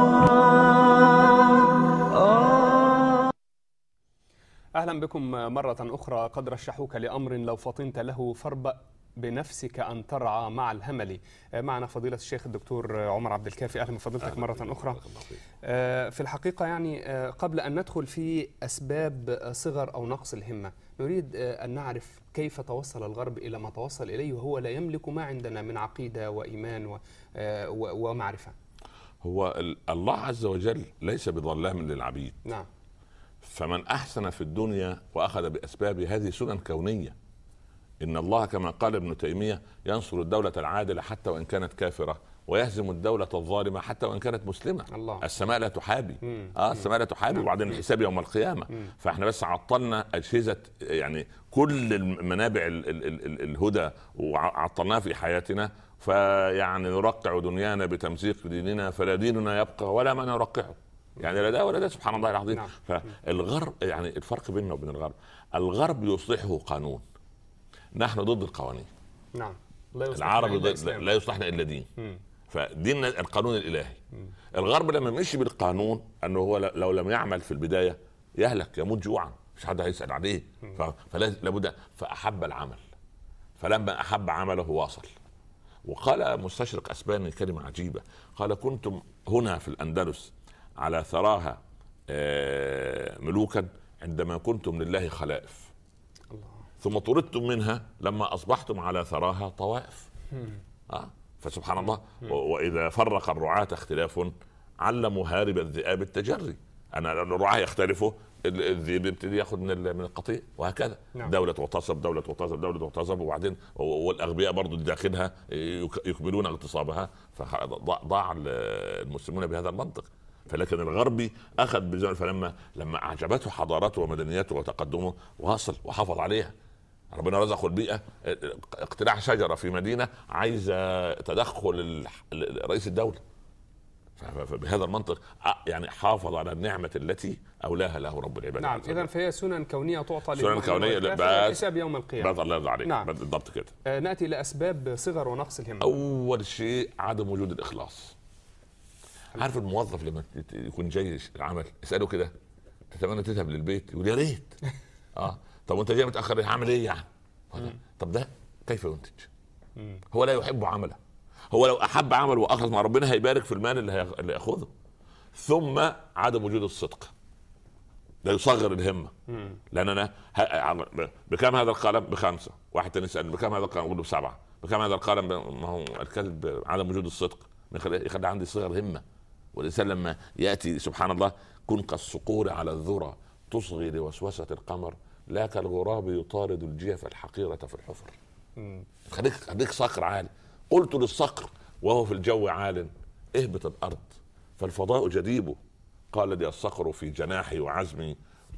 أهلا بكم مرة أخرى. قد رشحوك لأمر لو فطنت له فاربأ بنفسك أن ترعى مع الهمل. معنا فضيلة الشيخ الدكتور عمر عبد الكافي. أهلا بفضيلتك مرة أخرى. في الحقيقة يعني قبل أن ندخل في أسباب صغر أو نقص الهمة، نريد أن نعرف كيف توصل الغرب إلى ما توصل إليه وهو لا يملك ما عندنا من عقيدة وإيمان ومعرفة. هو الله عز وجل ليس بظلام للعبيد. نعم. فمن أحسن في الدنيا وأخذ بأسباب هذه سنن كونية. إن الله كما قال ابن تيمية ينصر الدولة العادلة حتى وإن كانت كافرة، ويهزم الدولة الظالمة حتى وإن كانت مسلمة. الله. السماء لا تحابي. مم. آه السماء لا تحابي. وبعدين الحساب يوم القيامة. مم. فإحنا بس عطلنا أجهزة يعني كل منابع ال ال ال الهدى وعطلناها في حياتنا، فيعني نرقع دنيانا بتمزيق ديننا، فلا ديننا يبقى ولا ما نرقعه. يعني لا ده ولا ده، سبحان الله العظيم. نعم. فالغرب يعني الفرق بيننا وبين الغرب، الغرب يصلحه قانون، نحن ضد القوانين. نعم. العرب لا يصلحنا الا دين. مم. فديننا القانون الالهي. مم. الغرب لما مشي بالقانون انه هو لو لم يعمل في البدايه يهلك يموت جوعا، مش حد هيسال عليه. فلا لابد، فاحب العمل، فلما احب عمله واصل، وقال مستشرق اسباني كلمه عجيبه، قال كنتم هنا في الاندلس على ثراها ملوكا عندما كنتم لله خلائف، الله. ثم طردتم منها لما اصبحتم على ثراها طوائف. آه. فسبحان الله. واذا فرق الرعاة اختلاف علموا هارب الذئاب التجري. انا الرعاة يختلفوا، الذئب يبتدي ياخذ من من القطيع وهكذا. نعم. دولة واغتصب دولة واغتصب دولة واغتصب وبعدين والاغبياء برضو داخلها يكملون اغتصابها، فضاع المسلمون بهذا المنطق. فلكن الغربي اخذ بزمن، فلما لما اعجبته حضارته ومدنياته وتقدمه واصل وحافظ عليها. ربنا رزقه البيئه، اقتلاع شجره في مدينه عايزه تدخل رئيس الدوله، فبهذا المنطق يعني حافظ على النعمه التي اولاها له رب العباد. نعم، اذا فهي سنن كونيه تعطى سنن كونيه حساب يوم القيامه. الله يرضى عليك. نعم. بالضبط كده. آه ناتي لاسباب صغر ونقص الهمه. اول شيء عدم وجود الاخلاص. عارف الموظف لما يكون جاي العمل اساله كده تتمنى تذهب للبيت؟ يقول يا ريت. اه طب وانت جاي متاخر هعمل ايه يعني؟ طب ده كيف ينتج؟ هو لا يحب عمله. هو لو احب عمله واخذ مع ربنا هيبارك في المال اللي اللي ياخذه. ثم عدم وجود الصدق لا يصغر الهمه. لان انا بكم هذا القلم؟ بخمسه. واحد تاني يسالني بكم هذا القلم؟ اقول له بسبعه. بكم هذا القلم؟ ما هو الكذب عدم وجود الصدق يخلي عندي صغر همه. والإنسان لما يأتي سبحان الله كن كالصقور على الذرى تصغي لوسوسة القمر لا كالغراب يطارد الجيف الحقيرة في الحفر. خليك خليك صقر عالي. قلت للصقر وهو في الجو عال اهبط الأرض فالفضاء جديبه، قال لي الصقر في جناحي وعزمي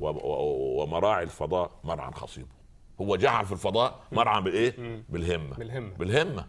ومراعي الفضاء مرعى خصيبه. هو جعل في الفضاء مرعى بالايه؟ بالهمة بالهمة, بالهمة.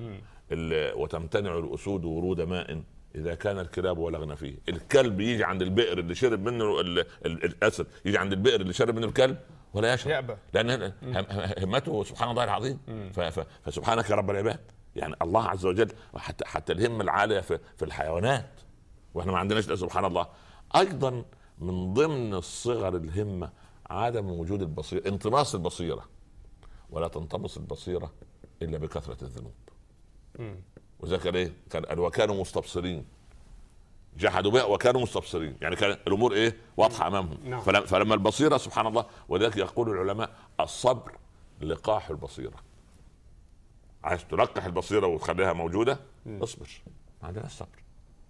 وتمتنع الأسود ورود ماء إذا كان الكلاب ولغنا فيه. الكلب يجي عند البئر اللي شرب منه ال ال الأسد، يجي عند البئر اللي شرب منه الكلب ولا يشرب، لأن همته سبحان الله العظيم. فسبحانك يا رب العباد، يعني الله عز وجل حتى حتى الهمة العالية في, في الحيوانات واحنا ما عندناش. سبحان الله. أيضا من ضمن الصغر الهمة عدم وجود البصيرة، انطماس البصيرة، ولا تنطمس البصيرة إلا بكثرة الذنوب. وذلك ايه؟ كان وكانوا مستبصرين، جحدوا بها وكانوا مستبصرين، يعني كان الامور ايه؟ واضحه امامهم. نعم. فلما, فلما البصيره سبحان الله. وذلك يقول العلماء الصبر لقاح البصيره. عايز تلقح البصيره وتخليها موجوده؟ مم. اصبر، ما عندنا الصبر.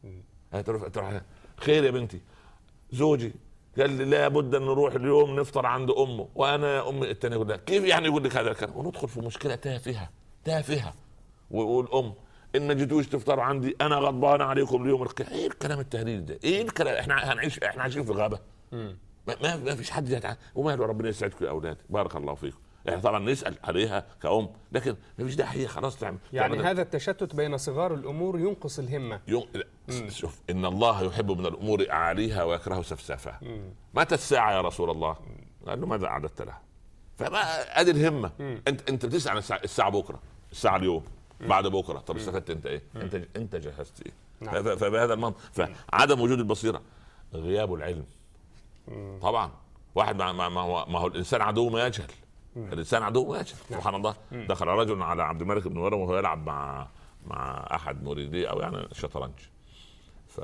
تروح خير يا بنتي، زوجي قال لي لابد ان نروح اليوم نفطر عند امه، وانا امي الثانيه يقول لها كيف يعني يقول لك هذا الكلام؟ وندخل في مشكله تافهه تافهه. والام ان جيتوش تفطروا عندي انا غضبان عليكم اليوم. ايه الكلام التهريج ده؟ ايه الكلام؟ احنا هنعيش احنا عايشين في غابه. ما, ما فيش حد يتع... وماله ربنا يسعدكم يا اولاد بارك الله فيكم. احنا طبعا نسال عليها كأم، لكن ما فيش داعي خلاص تعمل. يعني تعمل هذا التشتت بين صغار الامور ينقص الهمه. ين... شوف ان الله يحب من الامور اعاليها ويكره سفسافها. متى الساعه يا رسول الله؟ قال له ماذا اعددت لها؟ فما ادي الهمه. مم. انت انت بتسال عن الساعه, الساعة بكره، الساعه اليوم، بعد بكره. طب استفدت انت ايه؟ مم. انت انت جهزت ايه؟ نعم. فبهذا المنطق فعدم وجود البصيره، غياب العلم. مم. طبعا واحد ما, ما, ما, هو, ما هو الانسان عدو ما يجهل. مم. الانسان عدو ما يجهل. نعم. سبحان الله. مم. دخل رجل على عبد الملك بن مروان وهو يلعب مع مع احد مريديه او يعني الشطرنج، ف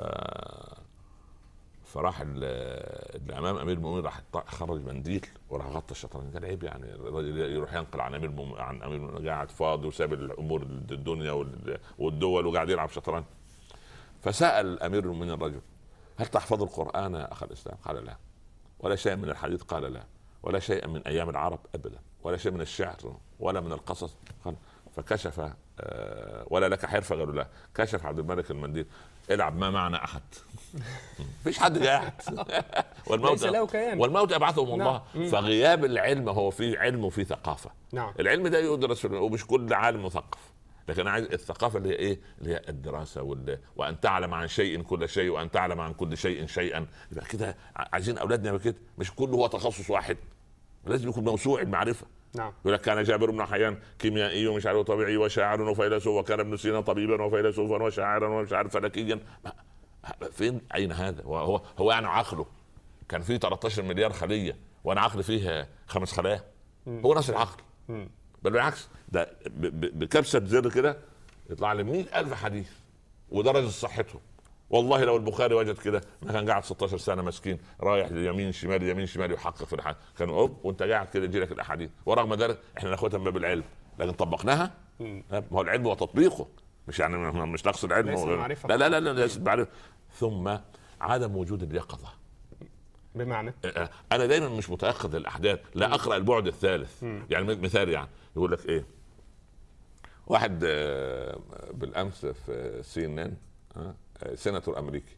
فراح اللي امام امير المؤمنين راح خرج منديل وراح غطى الشطرنج. قال عيب يعني الرجل يروح ينقل عن امير مم... عن امير المؤمنين قاعد فاضي وساب الامور الدنيا والدول وقاعد يلعب شطرنج. فسال امير المؤمنين الرجل هل تحفظ القران يا اخ الاسلام؟ قال لا. ولا شيء من الحديث؟ قال لا. ولا شيء من ايام العرب؟ ابدا. ولا شيء من الشعر ولا من القصص؟ قال فكشف آه ولا لك حرفه؟ قالوا لا. كشف عبد الملك المنديل العب ما معنا احد. مفيش حد قاعد. والموت والموت ابعثهم الله. نعم. فغياب العلم، هو في علم وفي ثقافه. نعم. العلم ده يدرس ومش كل عالم مثقف، لكن عايز الثقافه اللي هي ايه؟ اللي هي الدراسه وال... وان تعلم عن شيء كل شيء وان تعلم عن كل شيء شيئا. يبقى كده عايزين اولادنا كده، مش كله هو تخصص واحد، لازم يكون موسوعي المعرفه. نعم. يقول لك كان جابر بن حيان كيميائي ومش عارف طبيعي وشاعر وفيلسوف، وكان ابن سينا طبيبا وفيلسوفا وشاعرا ومش عارف فلكيا. فين اين هذا؟ هو هو يعني عقله كان فيه ثلاثة عشر مليار خليه وانا عقلي فيه خمس خلايا. هو نفس العقل، بل بالعكس ده بكبسه زر كده يطلع لي مئة ألف حديث ودرجه صحتهم. والله لو البخاري وجد كده ما كان قاعد ستاشر سنه مسكين رايح يمين شمال يمين شمال يحقق في الحديث. كان اوب وانت قاعد كده يجي لك الاحاديث، ورغم ذلك احنا ناخدها من باب العلم، لكن طبقناها. ما هو العلم وتطبيقه، مش يعني مش نقص العلم لا لا لا لا ليس معرفة. ثم عدم وجود اليقظه. بمعنى انا دايما مش متيقظ للاحداث، لا اقرا البعد الثالث. مم. يعني مثال، يعني يقول لك ايه، واحد بالامس في سي ان ان سيناتور امريكي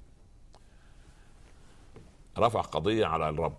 رفع قضيه على الرب،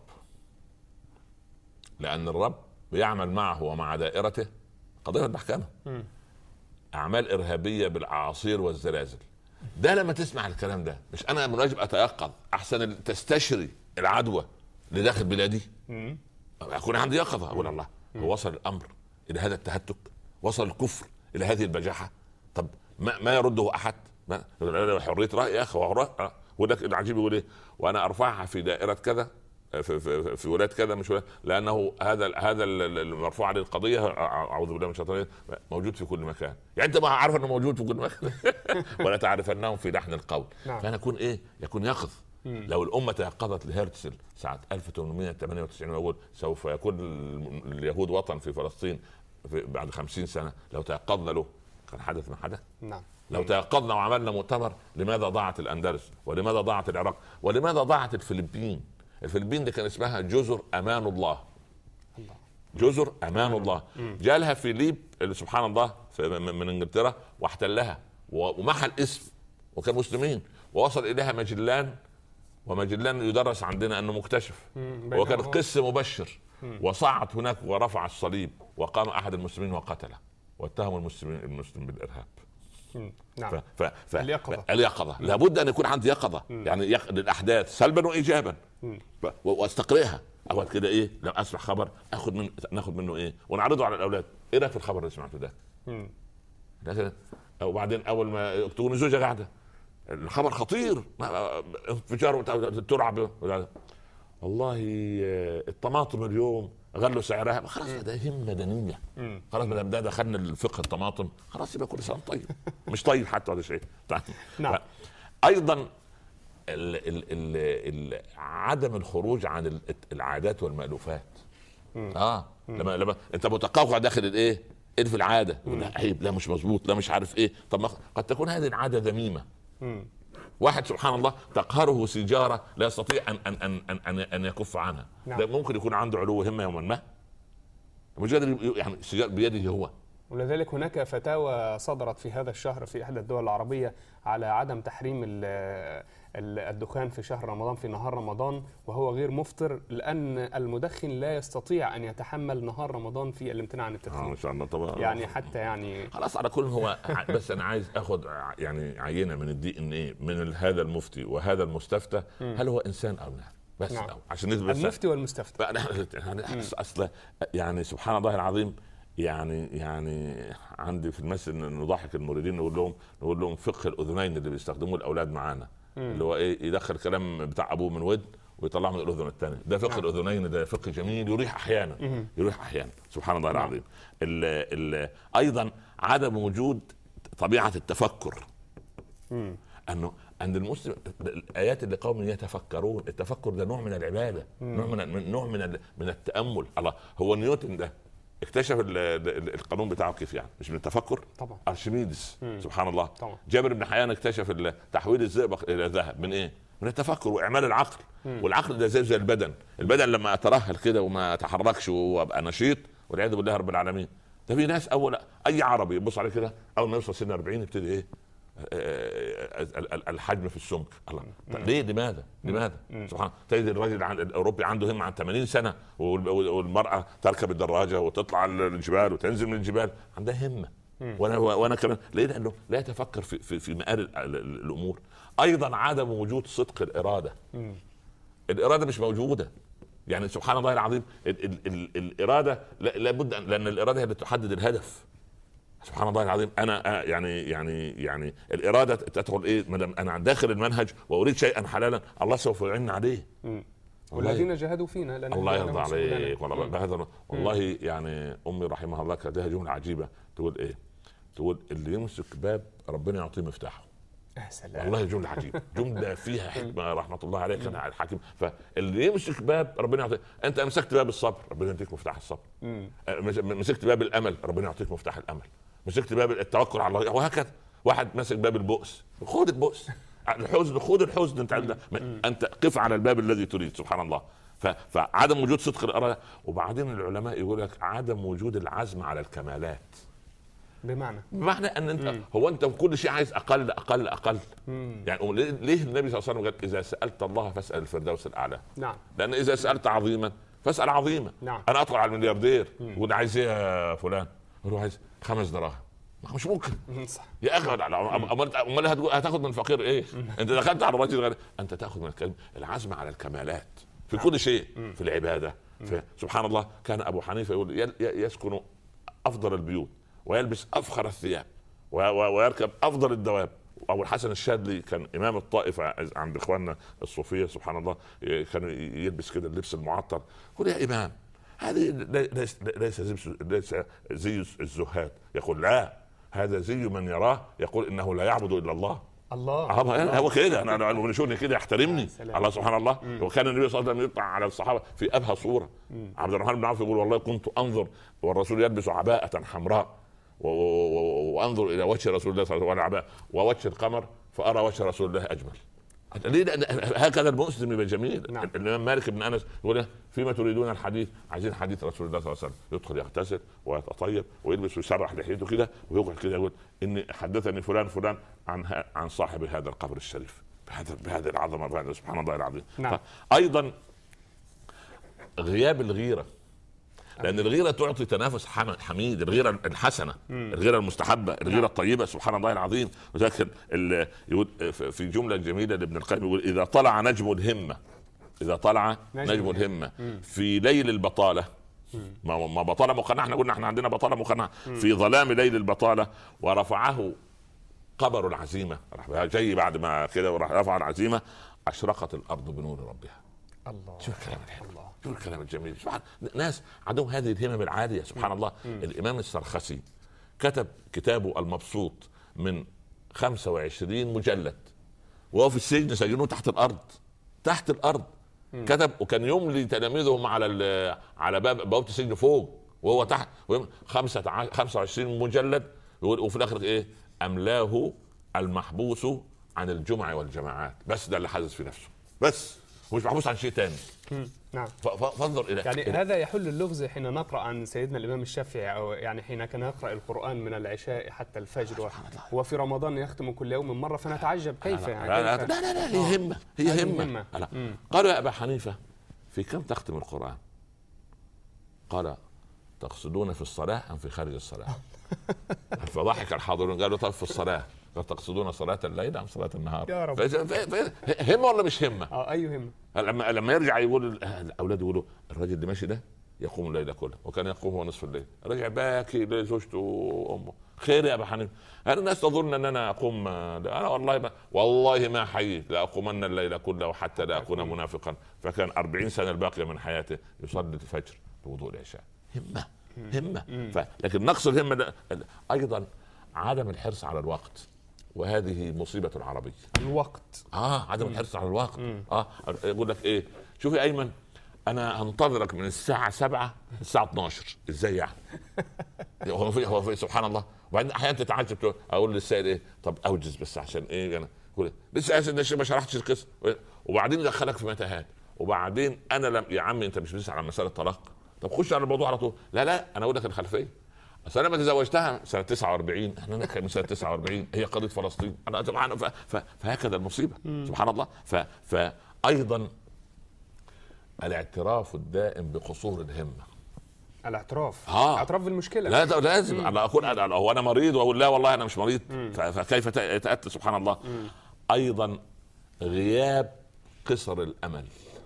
لان الرب بيعمل معه ومع دائرته قضيه المحكمه اعمال ارهابيه بالاعاصير والزلازل. ده لما تسمع الكلام ده، مش انا من واجب اتيقظ احسن تستشري العدوى لداخل بلادي؟ اكون عندي يقظه اقول الله هو وصل الامر الى هذا التهتك، وصل الكفر الى هذه البجاحه. طب ما, ما يرده احد؟ حريه راي يا اخي، ولك العجيب يقول ايه، وانا ارفعها في دائره كذا في في, في ولايه كذا، مش ولاية، لانه هذا هذا المرفوع عليه القضيه اعوذ بالله من الشيطان موجود في كل مكان. يعني انت ما عارف انه موجود في كل مكان ولا تعرف انهم في لحن القول. فانا اكون ايه، يكون يقظ. لو الامه تيقظت لهرتزل ساعه ألف وثمانمئة وثمانية وتسعين ويقول سوف يكون اليهود وطن في فلسطين في بعد خمسين سنه، لو تيقظنا له كان حدث ما حدث. نعم. لو تيقظنا وعملنا مؤتمر، لماذا ضاعت الاندلس؟ ولماذا ضاعت العراق؟ ولماذا ضاعت الفلبين؟ الفلبين دي كان اسمها جزر امان الله. الله. جزر امان الله. جالها فيليب اللي سبحان الله من انجلترا واحتلها ومحى الاسم، وكان مسلمين، ووصل اليها مجلان، ومجلان يدرس عندنا انه مكتشف، وكان قس مبشر، وصعد هناك ورفع الصليب، وقام احد المسلمين وقتله، واتهم المسلمين المسلم بالارهاب. نعم. ف... ف... ف... اليقظه اليقظه لابد ان يكون عندي يقظه، يعني يق... للاحداث سلبا وايجابا، و... واستقرئها. اول كده ايه، لو اسمع خبر اخذ من ناخذ منه ايه ونعرضه على الاولاد. ايه رايك في الخبر اللي سمعته ده؟ لكن وبعدين اول ما تكون زوجة قاعده الخبر خطير، انفجار ترعب، والله الطماطم اليوم غلوا سعرها، خلاص ده همه دنيه، خلاص ما دام دخلنا الفقه الطماطم خلاص يبقى كل سنه طيب، مش طيب حتى ولا شيء. نعم. ايضا ال ال ال ال عدم الخروج عن العادات والمألوفات. مم. اه مم. لما لما انت متقوقع داخل الايه ايه في العاده، لا عيب، لا مش مظبوط، لا مش عارف ايه. طب قد تكون هذه العاده ذميمه. مم. واحد سبحان الله تقهره سيجاره لا يستطيع ان ان ان ان, أن يكف عنها. نعم. ده ممكن يكون عنده علو همه يوما ما، مش قادر يعني السيجاره بيده هو. ولذلك هناك فتاوى صدرت في هذا الشهر في احدى الدول العربيه على عدم تحريم الدخان في شهر رمضان في نهار رمضان وهو غير مفطر، لان المدخن لا يستطيع ان يتحمل نهار رمضان في الامتناع عن التدخين. اه ان شاء الله طبعا. يعني حتى يعني خلاص على كل هو بس انا عايز اخذ يعني عينه من الدي ان ايه من هذا المفتي وهذا المستفتى، هل هو انسان او لا؟ بس نعم. عشان نثبت المفتي والمستفتى يعني اصلا يعني سبحان الله العظيم. يعني يعني عندي في المسجد نضحك المريدين نقول لهم نقول لهم فقه الاذنين اللي بيستخدموه الاولاد معانا، اللي هو ايه، يدخل كلام بتاع ابوه من ود ويطلعه من الاذن الثانيه. ده فقه نعم. الاذنين ده فقه جميل يريح احيانا مم. يريح احيانا سبحان الله نعم. العظيم. ال ال ايضا عدم وجود طبيعه التفكر. مم. انه عند المسلم الايات اللي قوم يتفكرون، التفكر ده نوع من العباده، مم. نوع من نوع من من التامل. الله هو نيوتن ده اكتشف القانون بتاعه كيف يعني؟ مش من التفكر طبعا. ارشميدس سبحان الله طبعا. جابر بن حيان اكتشف تحويل الزئبق الى ذهب من ايه؟ من التفكر واعمال العقل. مم. والعقل ده زي زي البدن، البدن لما اترهل كده وما اتحركش وابقى نشيط والعياذ بالله رب العالمين. ده في ناس اول اي عربي يبص عليه كده اول ما يوصل سن أربعين يبتدي ايه؟ الحجم في السمك. الله ليه؟ لماذا؟ لماذا؟ سبحان تجد الراجل الاوروبي عنده همه عن ثمانين سنه، والمراه تركب الدراجه وتطلع الجبال وتنزل من الجبال، عندها همه. وانا وانا كمان ليه؟ لانه لا يتفكر في في, في مآل الامور. ايضا عدم وجود صدق الاراده. الاراده مش موجوده. يعني سبحان الله العظيم ال ال ال الاراده لابد لان الاراده هي اللي تحدد الهدف. سبحان الله العظيم. انا يعني يعني يعني الاراده تدخل ايه؟ ما دام انا داخل المنهج واريد شيئا حلالا الله سوف يعين عليه. والذين جاهدوا فينا الله يرضى عليك. والله والله يعني امي رحمها الله كانت لها جمله عجيبه تقول ايه؟ تقول اللي يمسك باب ربنا يعطيه مفتاحه. سلام. والله جمله عجيبه، جمله فيها حكمه رحمه الله عليك انا الحكيم. فاللي يمسك باب ربنا يعطيه، انت مسكت باب الصبر ربنا يعطيك مفتاح الصبر، مسكت باب الامل ربنا يعطيك مفتاح الامل، مسكت باب التوكل على الله، وهكذا. واحد مسك باب البؤس، خذ البؤس، الحزن خذ الحزن، انت عندك انت قف على الباب الذي تريد. سبحان الله. فعدم وجود صدق الاراده. وبعدين العلماء يقول لك عدم وجود العزم على الكمالات. بمعنى بمعنى ان انت مم. هو انت كل شيء عايز اقل اقل اقل. مم. يعني ليه النبي صلى الله عليه وسلم قال اذا سالت الله فاسال الفردوس الاعلى؟ نعم. لان اذا سالت عظيما فاسال عظيما. نعم. انا ادخل على الملياردير وانا عايز ايه يا فلان؟ هو عايز خمس دراهم، مش ممكن. صح يا اخي. امال هتاخد من الفقير ايه؟ انت دخلت على الرجل غير. انت تاخذ من الكلمه العزم على الكمالات في كل شيء. مم. في العباده. في سبحان الله. كان ابو حنيفه يقول يسكن افضل البيوت ويلبس افخر الثياب ويركب افضل الدواب. ابو الحسن الشاذلي كان امام الطائفه عند اخواننا الصوفيه، سبحان الله، كان يلبس كده اللبس المعطر. يقول يا امام هذه ليس ليس ليس زي الزهاد. يقول لا، هذا زي من يراه يقول انه لا يعبد الا الله. الله, الله. هو كده انا انا بنشوفني كده يحترمني الله سبحان الله. مم. وكان النبي صلى الله عليه وسلم يطلع على الصحابه في ابهى صوره. مم. عبد الرحمن بن عوف يقول والله كنت انظر والرسول يلبس عباءه حمراء وانظر الى وجه رسول الله صلى الله عليه وسلم ووجه القمر فارى وجه رسول الله اجمل. ليه؟ هكذا المسلم يبقى جميل. نعم. الامام مالك بن انس يقول فيما تريدون الحديث؟ عايزين حديث رسول الله صلى الله عليه وسلم. يدخل يغتسل ويتطيب ويلبس ويسرح لحيته كده ويقعد كده يقول اني حدثني فلان فلان عن عن صاحب هذا القبر الشريف بهذا بهذه العظمه بهذا سبحان الله العظيم. نعم. ايضا غياب الغيره، لأن الغيرة تعطي تنافس حميد، الغيرة الحسنة، الغيرة المستحبة، الغيرة الطيبة سبحان الله العظيم. وذلك يقول في جملة جميلة لابن القيم يقول إذا طلع نجم الهمة، إذا طلع نجم الهمة في ليل البطالة، ما بطالة مقنعة، احنا قلنا احنا عندنا بطالة مقنعة، في ظلام ليل البطالة ورفعه قبر العزيمة، راح جاي بعد ما كده وراح رفع العزيمة، أشرقت الأرض بنور ربها. الله. شوف الكلام الحلو، شوف الكلام الجميل. سبحان ناس عندهم هذه الهمم العاليه سبحان الله. مم. الامام السرخسي كتب كتابه المبسوط من خمسة وعشرين مجلد وهو في السجن، سجنوه تحت الارض، تحت الارض. مم. كتب وكان يملي تلاميذهم على على باب بوابه السجن فوق وهو تحت. خمسة خمسة وعشرين مجلد. وفي الاخر ايه؟ املاه المحبوس عن الجمع والجماعات. بس ده اللي حدث في نفسه، بس مش محبوس عن شيء تاني. نعم. فانظر الى يعني إلى. هذا يحل اللغز حين نقرا عن سيدنا الامام الشافعي، او يعني حين كان يقرا القران من العشاء حتى الفجر، وفي رمضان يختم كل يوم مره، فنتعجب كيف يعني. لا لا, لا, لا, لا هي همه، هي همه, همة. قالوا يا ابا حنيفه في كم تختم القران؟ قال تقصدون في الصلاه ام في خارج الصلاه؟ فضحك الحاضرون قالوا طيب في الصلاه. تقصدون صلاة الليل أم صلاة النهار؟ يا رب. همة ولا مش همة؟ اه أي همة. لما لما يرجع يقول الأولاد يقولوا الراجل اللي ماشي ده يقوم الليل كله، وكان يقوم هو نصف الليل، رجع باكي لزوجته وأمه. خير يا أبا حنيفة؟ أنا الناس تظن أن أنا أقوم، أنا والله ما والله ما حييت لأقومن الليل كله حتى لا أكون منافقا. فكان أربعين سنة الباقية من حياته يصلي الفجر بوضوء العشاء. همة همة. ف... لكن نقص الهمة ده أيضا عدم الحرص على الوقت، وهذه مصيبة العربية. الوقت اه عدم الحرص على الوقت. مم. اه يقول لك ايه؟ شوفي ايمن انا هنتظرك من الساعة سبعة الساعة اثناشر، ازاي يعني؟ هو في هو في سبحان الله. وبعدين احيانا تتعجب اقول للسائل ايه؟ طب اوجز بس عشان ايه انا يعني لسه ما شرحتش القصة، وبعدين يدخلك في متاهات، وبعدين انا لم يا عمي انت مش بتسأل عن مسألة الطلاق، طب خش على الموضوع على طول. لا لا انا اقول لك الخلفية. أصل أنا ما تزوجتها سنة تسعة وأربعين، إحنا نحكي من سنة تسعة وأربعين، هي قضية فلسطين. أنا سبحان ف... ف... فهكذا المصيبة. مم. سبحان الله. ف... فأيضا الاعتراف الدائم بقصور الهمة. الاعتراف آه. اعتراف بالمشكلة. لا ده لازم. مم. أنا أقول أنا هو أنا مريض وأقول لا والله أنا مش مريض. ف... فكيف تأتي سبحان الله. مم. أيضا غياب قصر الأمل،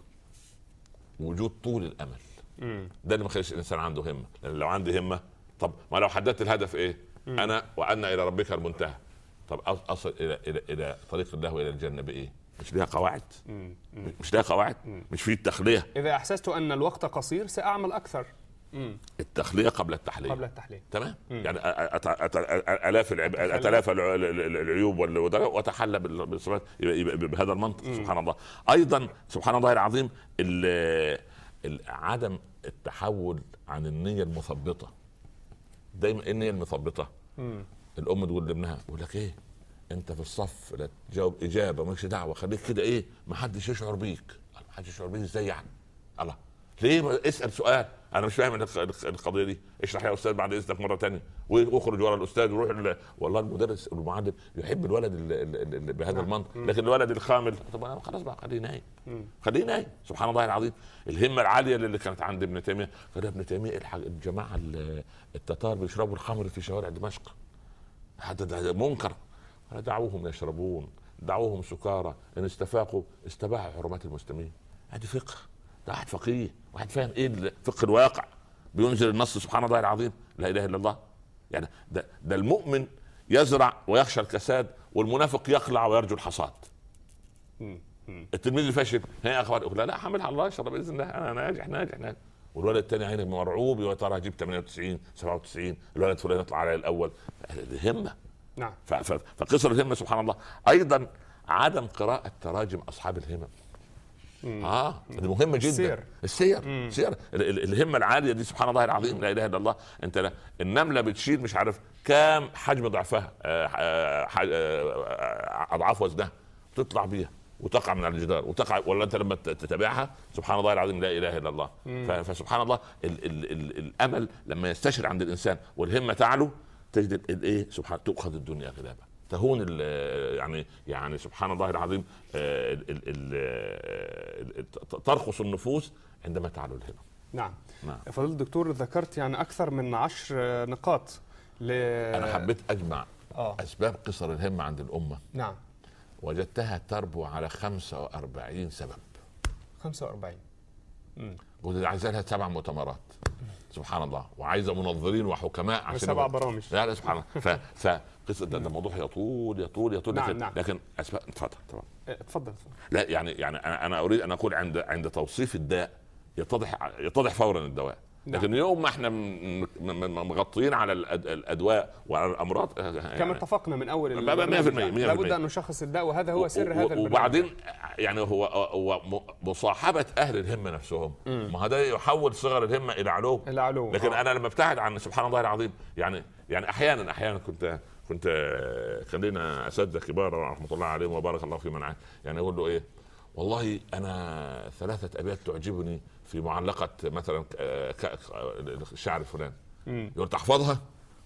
وجود طول الأمل. مم. ده اللي ما خليش الانسان عنده همه. لان لو عندي همه، طب ما لو حددت الهدف ايه؟ مم. انا وان الى ربك المنتهى، طب اصل الى الى الى طريق الله والى الجنه بايه؟ مش ليها قواعد؟ مم. مش ليها قواعد؟ مم. مش في التخليه. اذا احسست ان الوقت قصير ساعمل اكثر. التخلية قبل التحلية. قبل التحلية. تمام. مم. يعني الاف اتلاف العيوب وتحلى بالصفات بهذا المنطق. سبحان الله. ايضا سبحان الله العظيم عدم التحول عن النية المثبطة. دايما ايه النية المثبطة؟ مم. الام تقول لابنها يقول لك ايه انت في الصف لا تجاوب اجابه مالكش دعوه، خليك كده ايه ما حدش يشعر بيك. ما حدش يشعر بيك ازاي يعني؟ الله ليه؟ اسال سؤال. انا مش فاهم القضيه دي، اشرح يا استاذ بعد اذنك مره ثانيه، واخرج ورا الاستاذ وروح ال... والله المدرس المعلم يحب الولد اللي بهذا المنطق، لكن الولد الخامل طب خلاص بقى خليه نايم، خليه نايم. سبحان الله العظيم. الهمه العاليه اللي كانت عند ابن تيميه، قال ابن تيميه الجماعه التتار بيشربوا الخمر في شوارع دمشق، هذا منكر. قال دعوهم يشربون، دعوهم سكارى، ان استفاقوا استباحوا حرمات المسلمين. هذه فقه، ده واحد فقيه، واحد فاهم ايه فقه الواقع، بينزل النص. سبحان الله العظيم. لا اله الا الله. يعني ده, ده المؤمن يزرع ويخشى الكساد، والمنافق يقلع ويرجو الحصاد. التلميذ الفاشل هي اخوان لا لا حملها الله اشرب باذن الله انا ناجح ناجح ناجح، والولد الثاني عينه مرعوب يا ترى هجيب ثمانية وتسعين سبعة وتسعين، الولد فلان يطلع على الاول. همه. نعم. فقصر الهمه سبحان الله. ايضا عدم قراءه تراجم اصحاب الهمم. مم. اه دي مهمه جدا. السير السير, السير. الهمه العاليه دي سبحان الله العظيم. لا اله الا الله. انت لا النمله بتشيل مش عارف كام حجم ضعفها اضعاف وزنها، تطلع بيها وتقع من على الجدار وتقع، ولا انت لما تتابعها سبحان الله العظيم لا اله الا الله. فسبحان الله ال ال ال الامل لما يستشر عند الانسان والهمه تعلو تجد الايه سبحان تؤخذ الدنيا غلابه، تهون يعني يعني سبحان الله العظيم. ال ال ال ترخص النفوس عندما تعلو الهمم. نعم. نعم. فضيلة الدكتور ذكرت يعني اكثر من عشر نقاط ل... انا حبيت اجمع آه. اسباب قصر الهمه عند الامه. نعم. وجدتها تربو على خمسة وأربعين سبب. خمسة وأربعين. امم وده عايزه لها سبع مؤتمرات. سبحان الله. وعايزه منظرين وحكماء عشان سبع برامج. لا لا سبحان الله. ف فقصه ده الموضوع يطول يطول يطول. نعم لكن, نعم. لكن اسباب اتفضل طبعا. اتفضل. لا يعني يعني انا انا اريد ان اقول عند عند توصيف الداء يتضح يتضح فورا الدواء. لكن يوم ما احنا مغطيين على الادواء وعلى الامراض يعني كما اتفقنا من اول مية في المية لابد ان نشخص الداء، وهذا هو سر هذا البرنامج. وبعدين يعني هو هو مصاحبه اهل الهمه نفسهم، ما هذا يحول صغر الهمه الى علو الى علو. لكن آه. انا لما ابتعد عن سبحان الله العظيم يعني يعني احيانا احيانا كنت كنت خلينا اساتذه كبار رحمه الله عليهم وبارك الله في من عاد، يعني اقول له ايه والله انا ثلاثه ابيات تعجبني في معلقه مثلا الشعر الفلاني، يقول تحفظها؟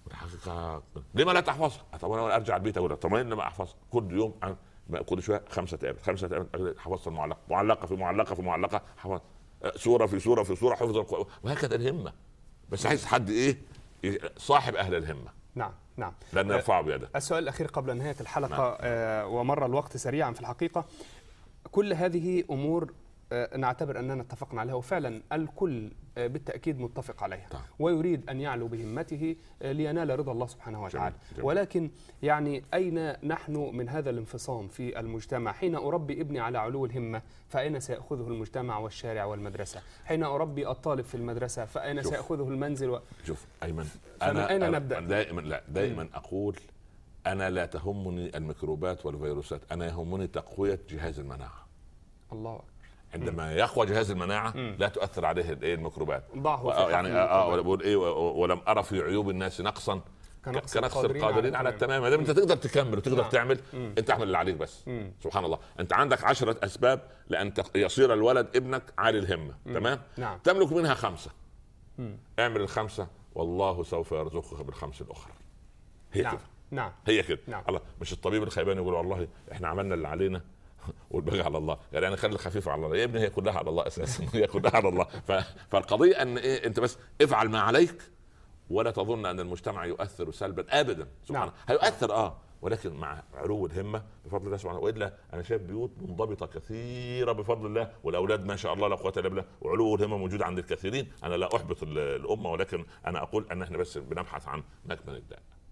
لما لا تحفظها؟ طب انا ارجع البيت اقول طب لما احفظها كل يوم كل شويه خمسه ابيات خمسه ابيات حفظت المعلقه، معلقه في معلقه في معلقه حفظت سوره في سوره في سوره حفظ القرآن، وهكذا الهمه. بس عايز حد ايه صاحب اهل الهمه. نعم نعم. لان يرفع بيده. السؤال الاخير قبل نهايه الحلقه. نعم. آه ومر الوقت سريعا في الحقيقه. كل هذه امور نعتبر أننا اتفقنا عليها، وفعلا الكل بالتأكيد متفق عليها طبعا. ويريد أن يعلو بهمته لينال رضا الله سبحانه وتعالى. جميل. جميل. ولكن يعني أين نحن من هذا الانفصام في المجتمع؟ حين أربي ابني على علو الهمة فأين سيأخذه المجتمع والشارع والمدرسة؟ حين أربي الطالب في المدرسة فأين شوف. سيأخذه المنزل و... شوف أيمن، أنا أين نبدأ؟ دائما لا دائما م. أقول أنا لا تهمني الميكروبات والفيروسات، أنا يهمني تقوية جهاز المناعة. الله. عندما يقوى جهاز المناعه مم. لا تؤثر عليه الايه الميكروبات. ضعه يعني اه بقول ايه ولم ارى في عيوب الناس نقصا كنقص القادرين على التمام. ما دام انت تقدر تكمل وتقدر نعم. تعمل مم. انت اعمل اللي عليك بس. مم. سبحان الله. انت عندك عشرة اسباب لان يصير الولد ابنك عالي الهمه. مم. تمام. نعم. تملك منها خمسه. مم. اعمل الخمسه والله سوف يرزقك بالخمس الاخرى. هي نعم. كده. نعم. هي كده. نعم. الله مش الطبيب الخيبان يقول والله احنا عملنا اللي علينا والباقي على الله، يعني انا خلي الخفيف على الله يا ابني، هي كلها على الله اساسا هي كلها على الله. فالقضيه ان ايه انت بس افعل ما عليك ولا تظن ان المجتمع يؤثر سلبا ابدا. سبحان الله. هيؤثر اه ولكن مع علو الهمه بفضل الله سبحانه. والا انا شايف بيوت منضبطه كثيره بفضل الله، والاولاد ما شاء الله لا قوه الا بالله، وعلو الهمه موجود عند الكثيرين. انا لا احبط الامه ولكن انا اقول ان احنا بس بنبحث عن مكمن الداء. نعم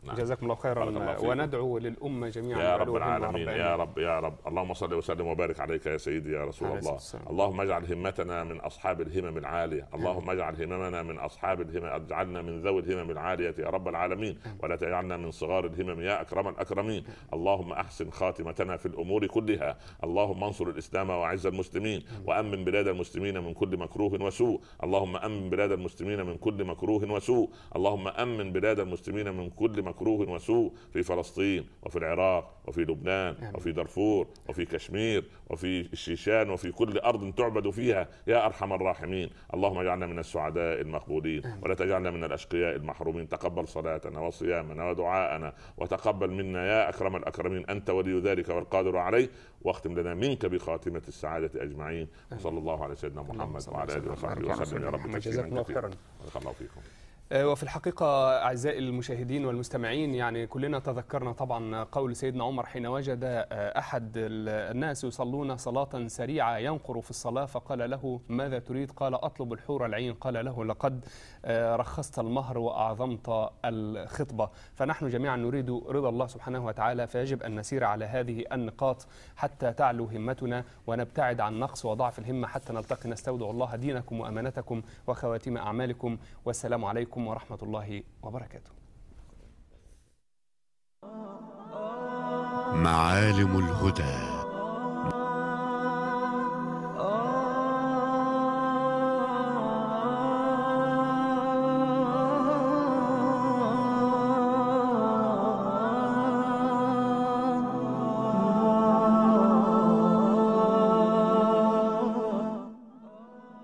نعم. جزاكم الله خيرا، الله وندعو للأمة جميعا يا رب العالمين. يا رب يا رب اللهم صل وسلم وبارك عليك يا سيدي يا رسول الله. السلام. اللهم اجعل همتنا من أصحاب الهمم العالية، اللهم اجعل هممنا من أصحاب الهمم، اجعلنا من ذوي الهمم العالية يا رب العالمين، ولا تجعلنا من صغار الهمم يا أكرم الأكرمين. اللهم أحسن خاتمتنا في الأمور كلها، اللهم انصر الإسلام وأعز المسلمين، وأمن بلاد المسلمين من كل مكروه وسوء، اللهم أمن بلاد المسلمين من كل مكروه وسوء، اللهم أمن بلاد المسلمين من كل مكروه وسوء في فلسطين وفي العراق وفي لبنان وفي دارفور وفي كشمير وفي الشيشان وفي كل أرض تعبد فيها يا أرحم الراحمين. اللهم اجعلنا من السعداء المقبولين ولا تجعلنا من الأشقياء المحرومين. تقبل صلاتنا وصيامنا ودعاءنا وتقبل منا يا أكرم الأكرمين، أنت ولي ذلك والقادر عليه. واختم لنا منك بخاتمة السعادة أجمعين. وصلى الله على سيدنا محمد وعلى آله وصحبه وسلم يا رب. جزاكم الله خيرا. بارك الله فيكم. وفي الحقيقة أعزائي المشاهدين والمستمعين، يعني كلنا تذكرنا طبعا قول سيدنا عمر حين وجد أحد الناس يصلون صلاة سريعة ينقر في الصلاة فقال له ماذا تريد؟ قال أطلب الحور العين. قال له لقد رخصت المهر وأعظمت الخطبة. فنحن جميعا نريد رضا الله سبحانه وتعالى، فيجب أن نسير على هذه النقاط حتى تعلو همتنا ونبتعد عن نقص وضعف الهمة حتى نلتقي. نستودع الله دينكم وأمانتكم وخواتيم أعمالكم، والسلام عليكم ورحمة الله وبركاته. معالم الهدى.